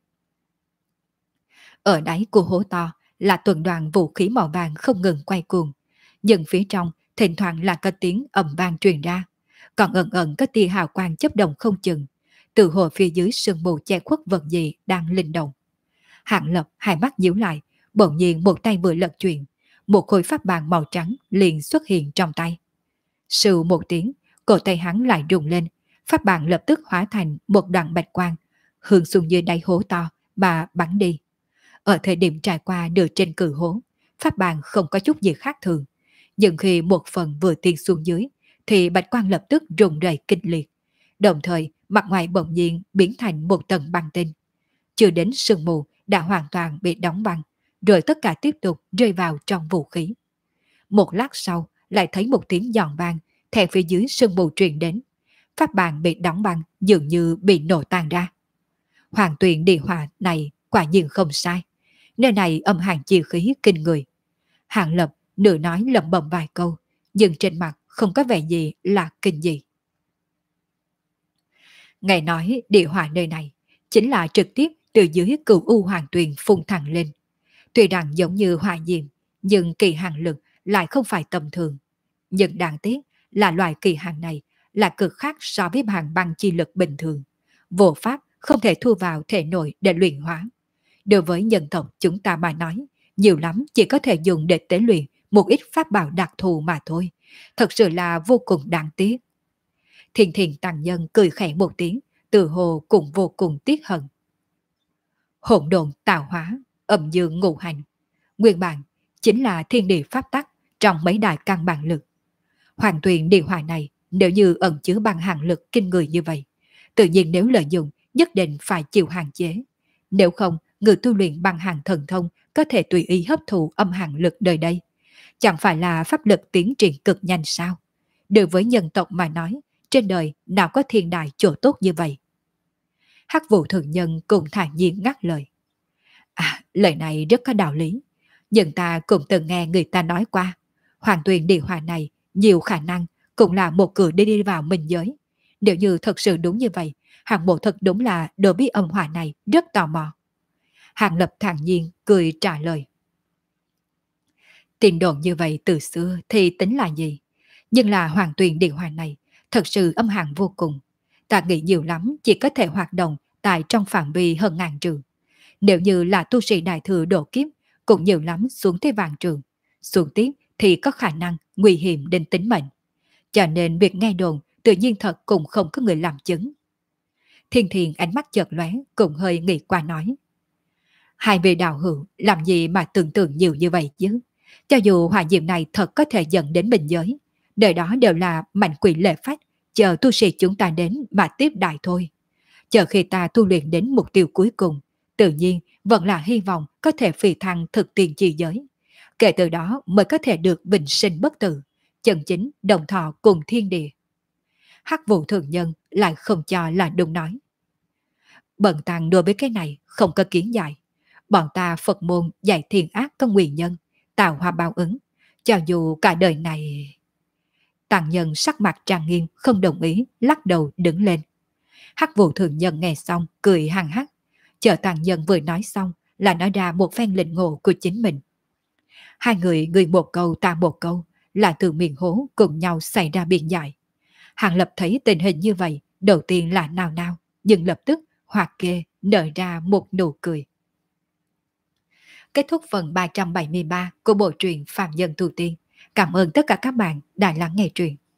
Ở đáy của hố to là tuần đoàn vũ khí màu vàng không ngừng quay cuồng. Nhưng phía trong thỉnh thoảng là có tiếng ầm vang truyền ra. Còn ẩn ẩn có tia hào quang chấp động không chừng. Từ hồ phía dưới sương mù che khuất vật gì đang linh động. Hạng Lập hai mắt nhíu lại, bỗng nhiên một tay vừa lật chuyển, một khối pháp bàn màu trắng liền xuất hiện trong tay. Sưu một tiếng, cổ tay hắn lại rung lên, pháp bàn lập tức hóa thành một đoạn bạch quang, hướng xuống dưới đáy hố to mà bắn đi. Ở thời điểm trải qua nửa trên cử hố, pháp bàn không có chút gì khác thường, nhưng khi một phần vừa tiên xuống dưới, thì bạch quang lập tức rung rẩy kịch liệt, đồng thời mặt ngoài bỗng nhiên biến thành một tầng băng tinh. Chưa đến sương mù đã hoàn toàn bị đóng băng, rồi tất cả tiếp tục rơi vào trong vũ khí. Một lát sau lại thấy một tiếng giòn vang theo phía dưới sương mù truyền đến. Pháp bàn bị đóng băng dường như bị nổ tan ra. Hoàng tuyền địa hòa này quả nhiên không sai. Nơi này âm hàn chi khí kinh người. Hàng Lập nửa nói lẩm bẩm vài câu, nhưng trên mặt không có vẻ gì là kinh dị. Ngài nói địa hỏa nơi này chính là trực tiếp từ dưới Cửu U Hoàng Tuyền phun thẳng lên. Tuy rằng giống như hỏa diệm, nhưng kỳ hàng lực lại không phải tầm thường. Nhưng đáng tiếc là loại kỳ hàng này là cực khác so với hàng băng chi lực bình thường. Vô pháp không thể thu vào thể nội để luyện hóa. Đối với nhân tộc chúng ta mà nói, nhiều lắm chỉ có thể dùng để tế luyện một ít pháp bảo đặc thù mà thôi. Thật sự là vô cùng đáng tiếc. Thiên Thiền Tàng Nhân cười khẽ một tiếng, từ hồ cũng vô cùng tiếc hận. Hỗn độn tạo hóa, âm dương ngũ hành. Nguyên bản chính là thiên địa pháp tắc trong mấy đại căn bản lực. Hoàng tuyền địa hỏa này nếu như ẩn chứa băng hàng lực kinh người như vậy, tự nhiên nếu lợi dụng nhất định phải chịu hạn chế. Nếu không, người tu luyện băng hàng thần thông có thể tùy ý hấp thụ âm hàng lực đời đây. Chẳng phải là pháp lực tiến triển cực nhanh sao? Đối với nhân tộc mà nói, trên đời nào có thiên đại chỗ tốt như vậy? Hắc Vụ Thượng Nhân cũng thản nhiên ngắt lời. À, lời này rất có đạo lý. Nhưng ta cũng từng nghe người ta nói qua, Hoàng tuyền địa hỏa này nhiều khả năng cũng là một cửa đi vào minh giới. Nếu như thật sự đúng như vậy, Hàng Mộ thật đúng là đối với âm hỏa này rất tò mò. Hàng Lập thản nhiên cười trả lời. Tin đồn như vậy từ xưa thì tính là gì? Nhưng là hoàng tuyền địa hỏa này thật sự âm hàn vô cùng. Ta nghĩ nhiều lắm chỉ có thể hoạt động tại trong phạm vi hơn ngàn trường. Nếu như là tu sĩ đại thừa độ kiếp, cũng nhiều lắm xuống tới vạn trường. Xuống tiếp thì có khả năng nguy hiểm đến tính mệnh. Cho nên việc nghe đồn tự nhiên thật cũng không có người làm chứng. Thiên Thiền ánh mắt chợt lóe cũng hơi nghĩ qua nói. Hai vị đạo hữu làm gì mà tưởng tượng nhiều như vậy chứ? Cho dù hỏa diệm này thật có thể dẫn đến bình giới, đời đó đều là mạnh quỷ lệ phách, chờ tu sĩ chúng ta đến mà tiếp đại thôi. Chờ khi ta tu luyện đến mục tiêu cuối cùng, tự nhiên vẫn là hy vọng có thể phi thăng thực tiền chi giới. kể từ đó mới có thể được bình sinh bất tử, chân chính đồng thọ cùng thiên địa. Hắc vụ thường nhân lại không cho là đúng nói. Bần tăng đối với cái này không có kiến giải. Bọn ta Phật môn dạy thiện ác có nguyên nhân, tạo hóa báo ứng. Cho dù cả đời này... Tăng nhân sắc mặt trang nghiêm không đồng ý, lắc đầu đứng lên. Hắc vụ thường nhân nghe xong cười hăng hắc. Chờ tăng nhân vừa nói xong là nói ra một phen lĩnh ngộ của chính mình. Hai người một câu ta một câu, là từ miền hố cùng nhau xảy ra biện giải. Hàng Lập thấy tình hình như vậy, đầu tiên là nao nao, nhưng lập tức hoặc kê nở ra một nụ cười. Kết thúc phần 373 của bộ truyện Phạm Nhân Tu Tiên. Cảm ơn tất cả các bạn đã lắng nghe truyện.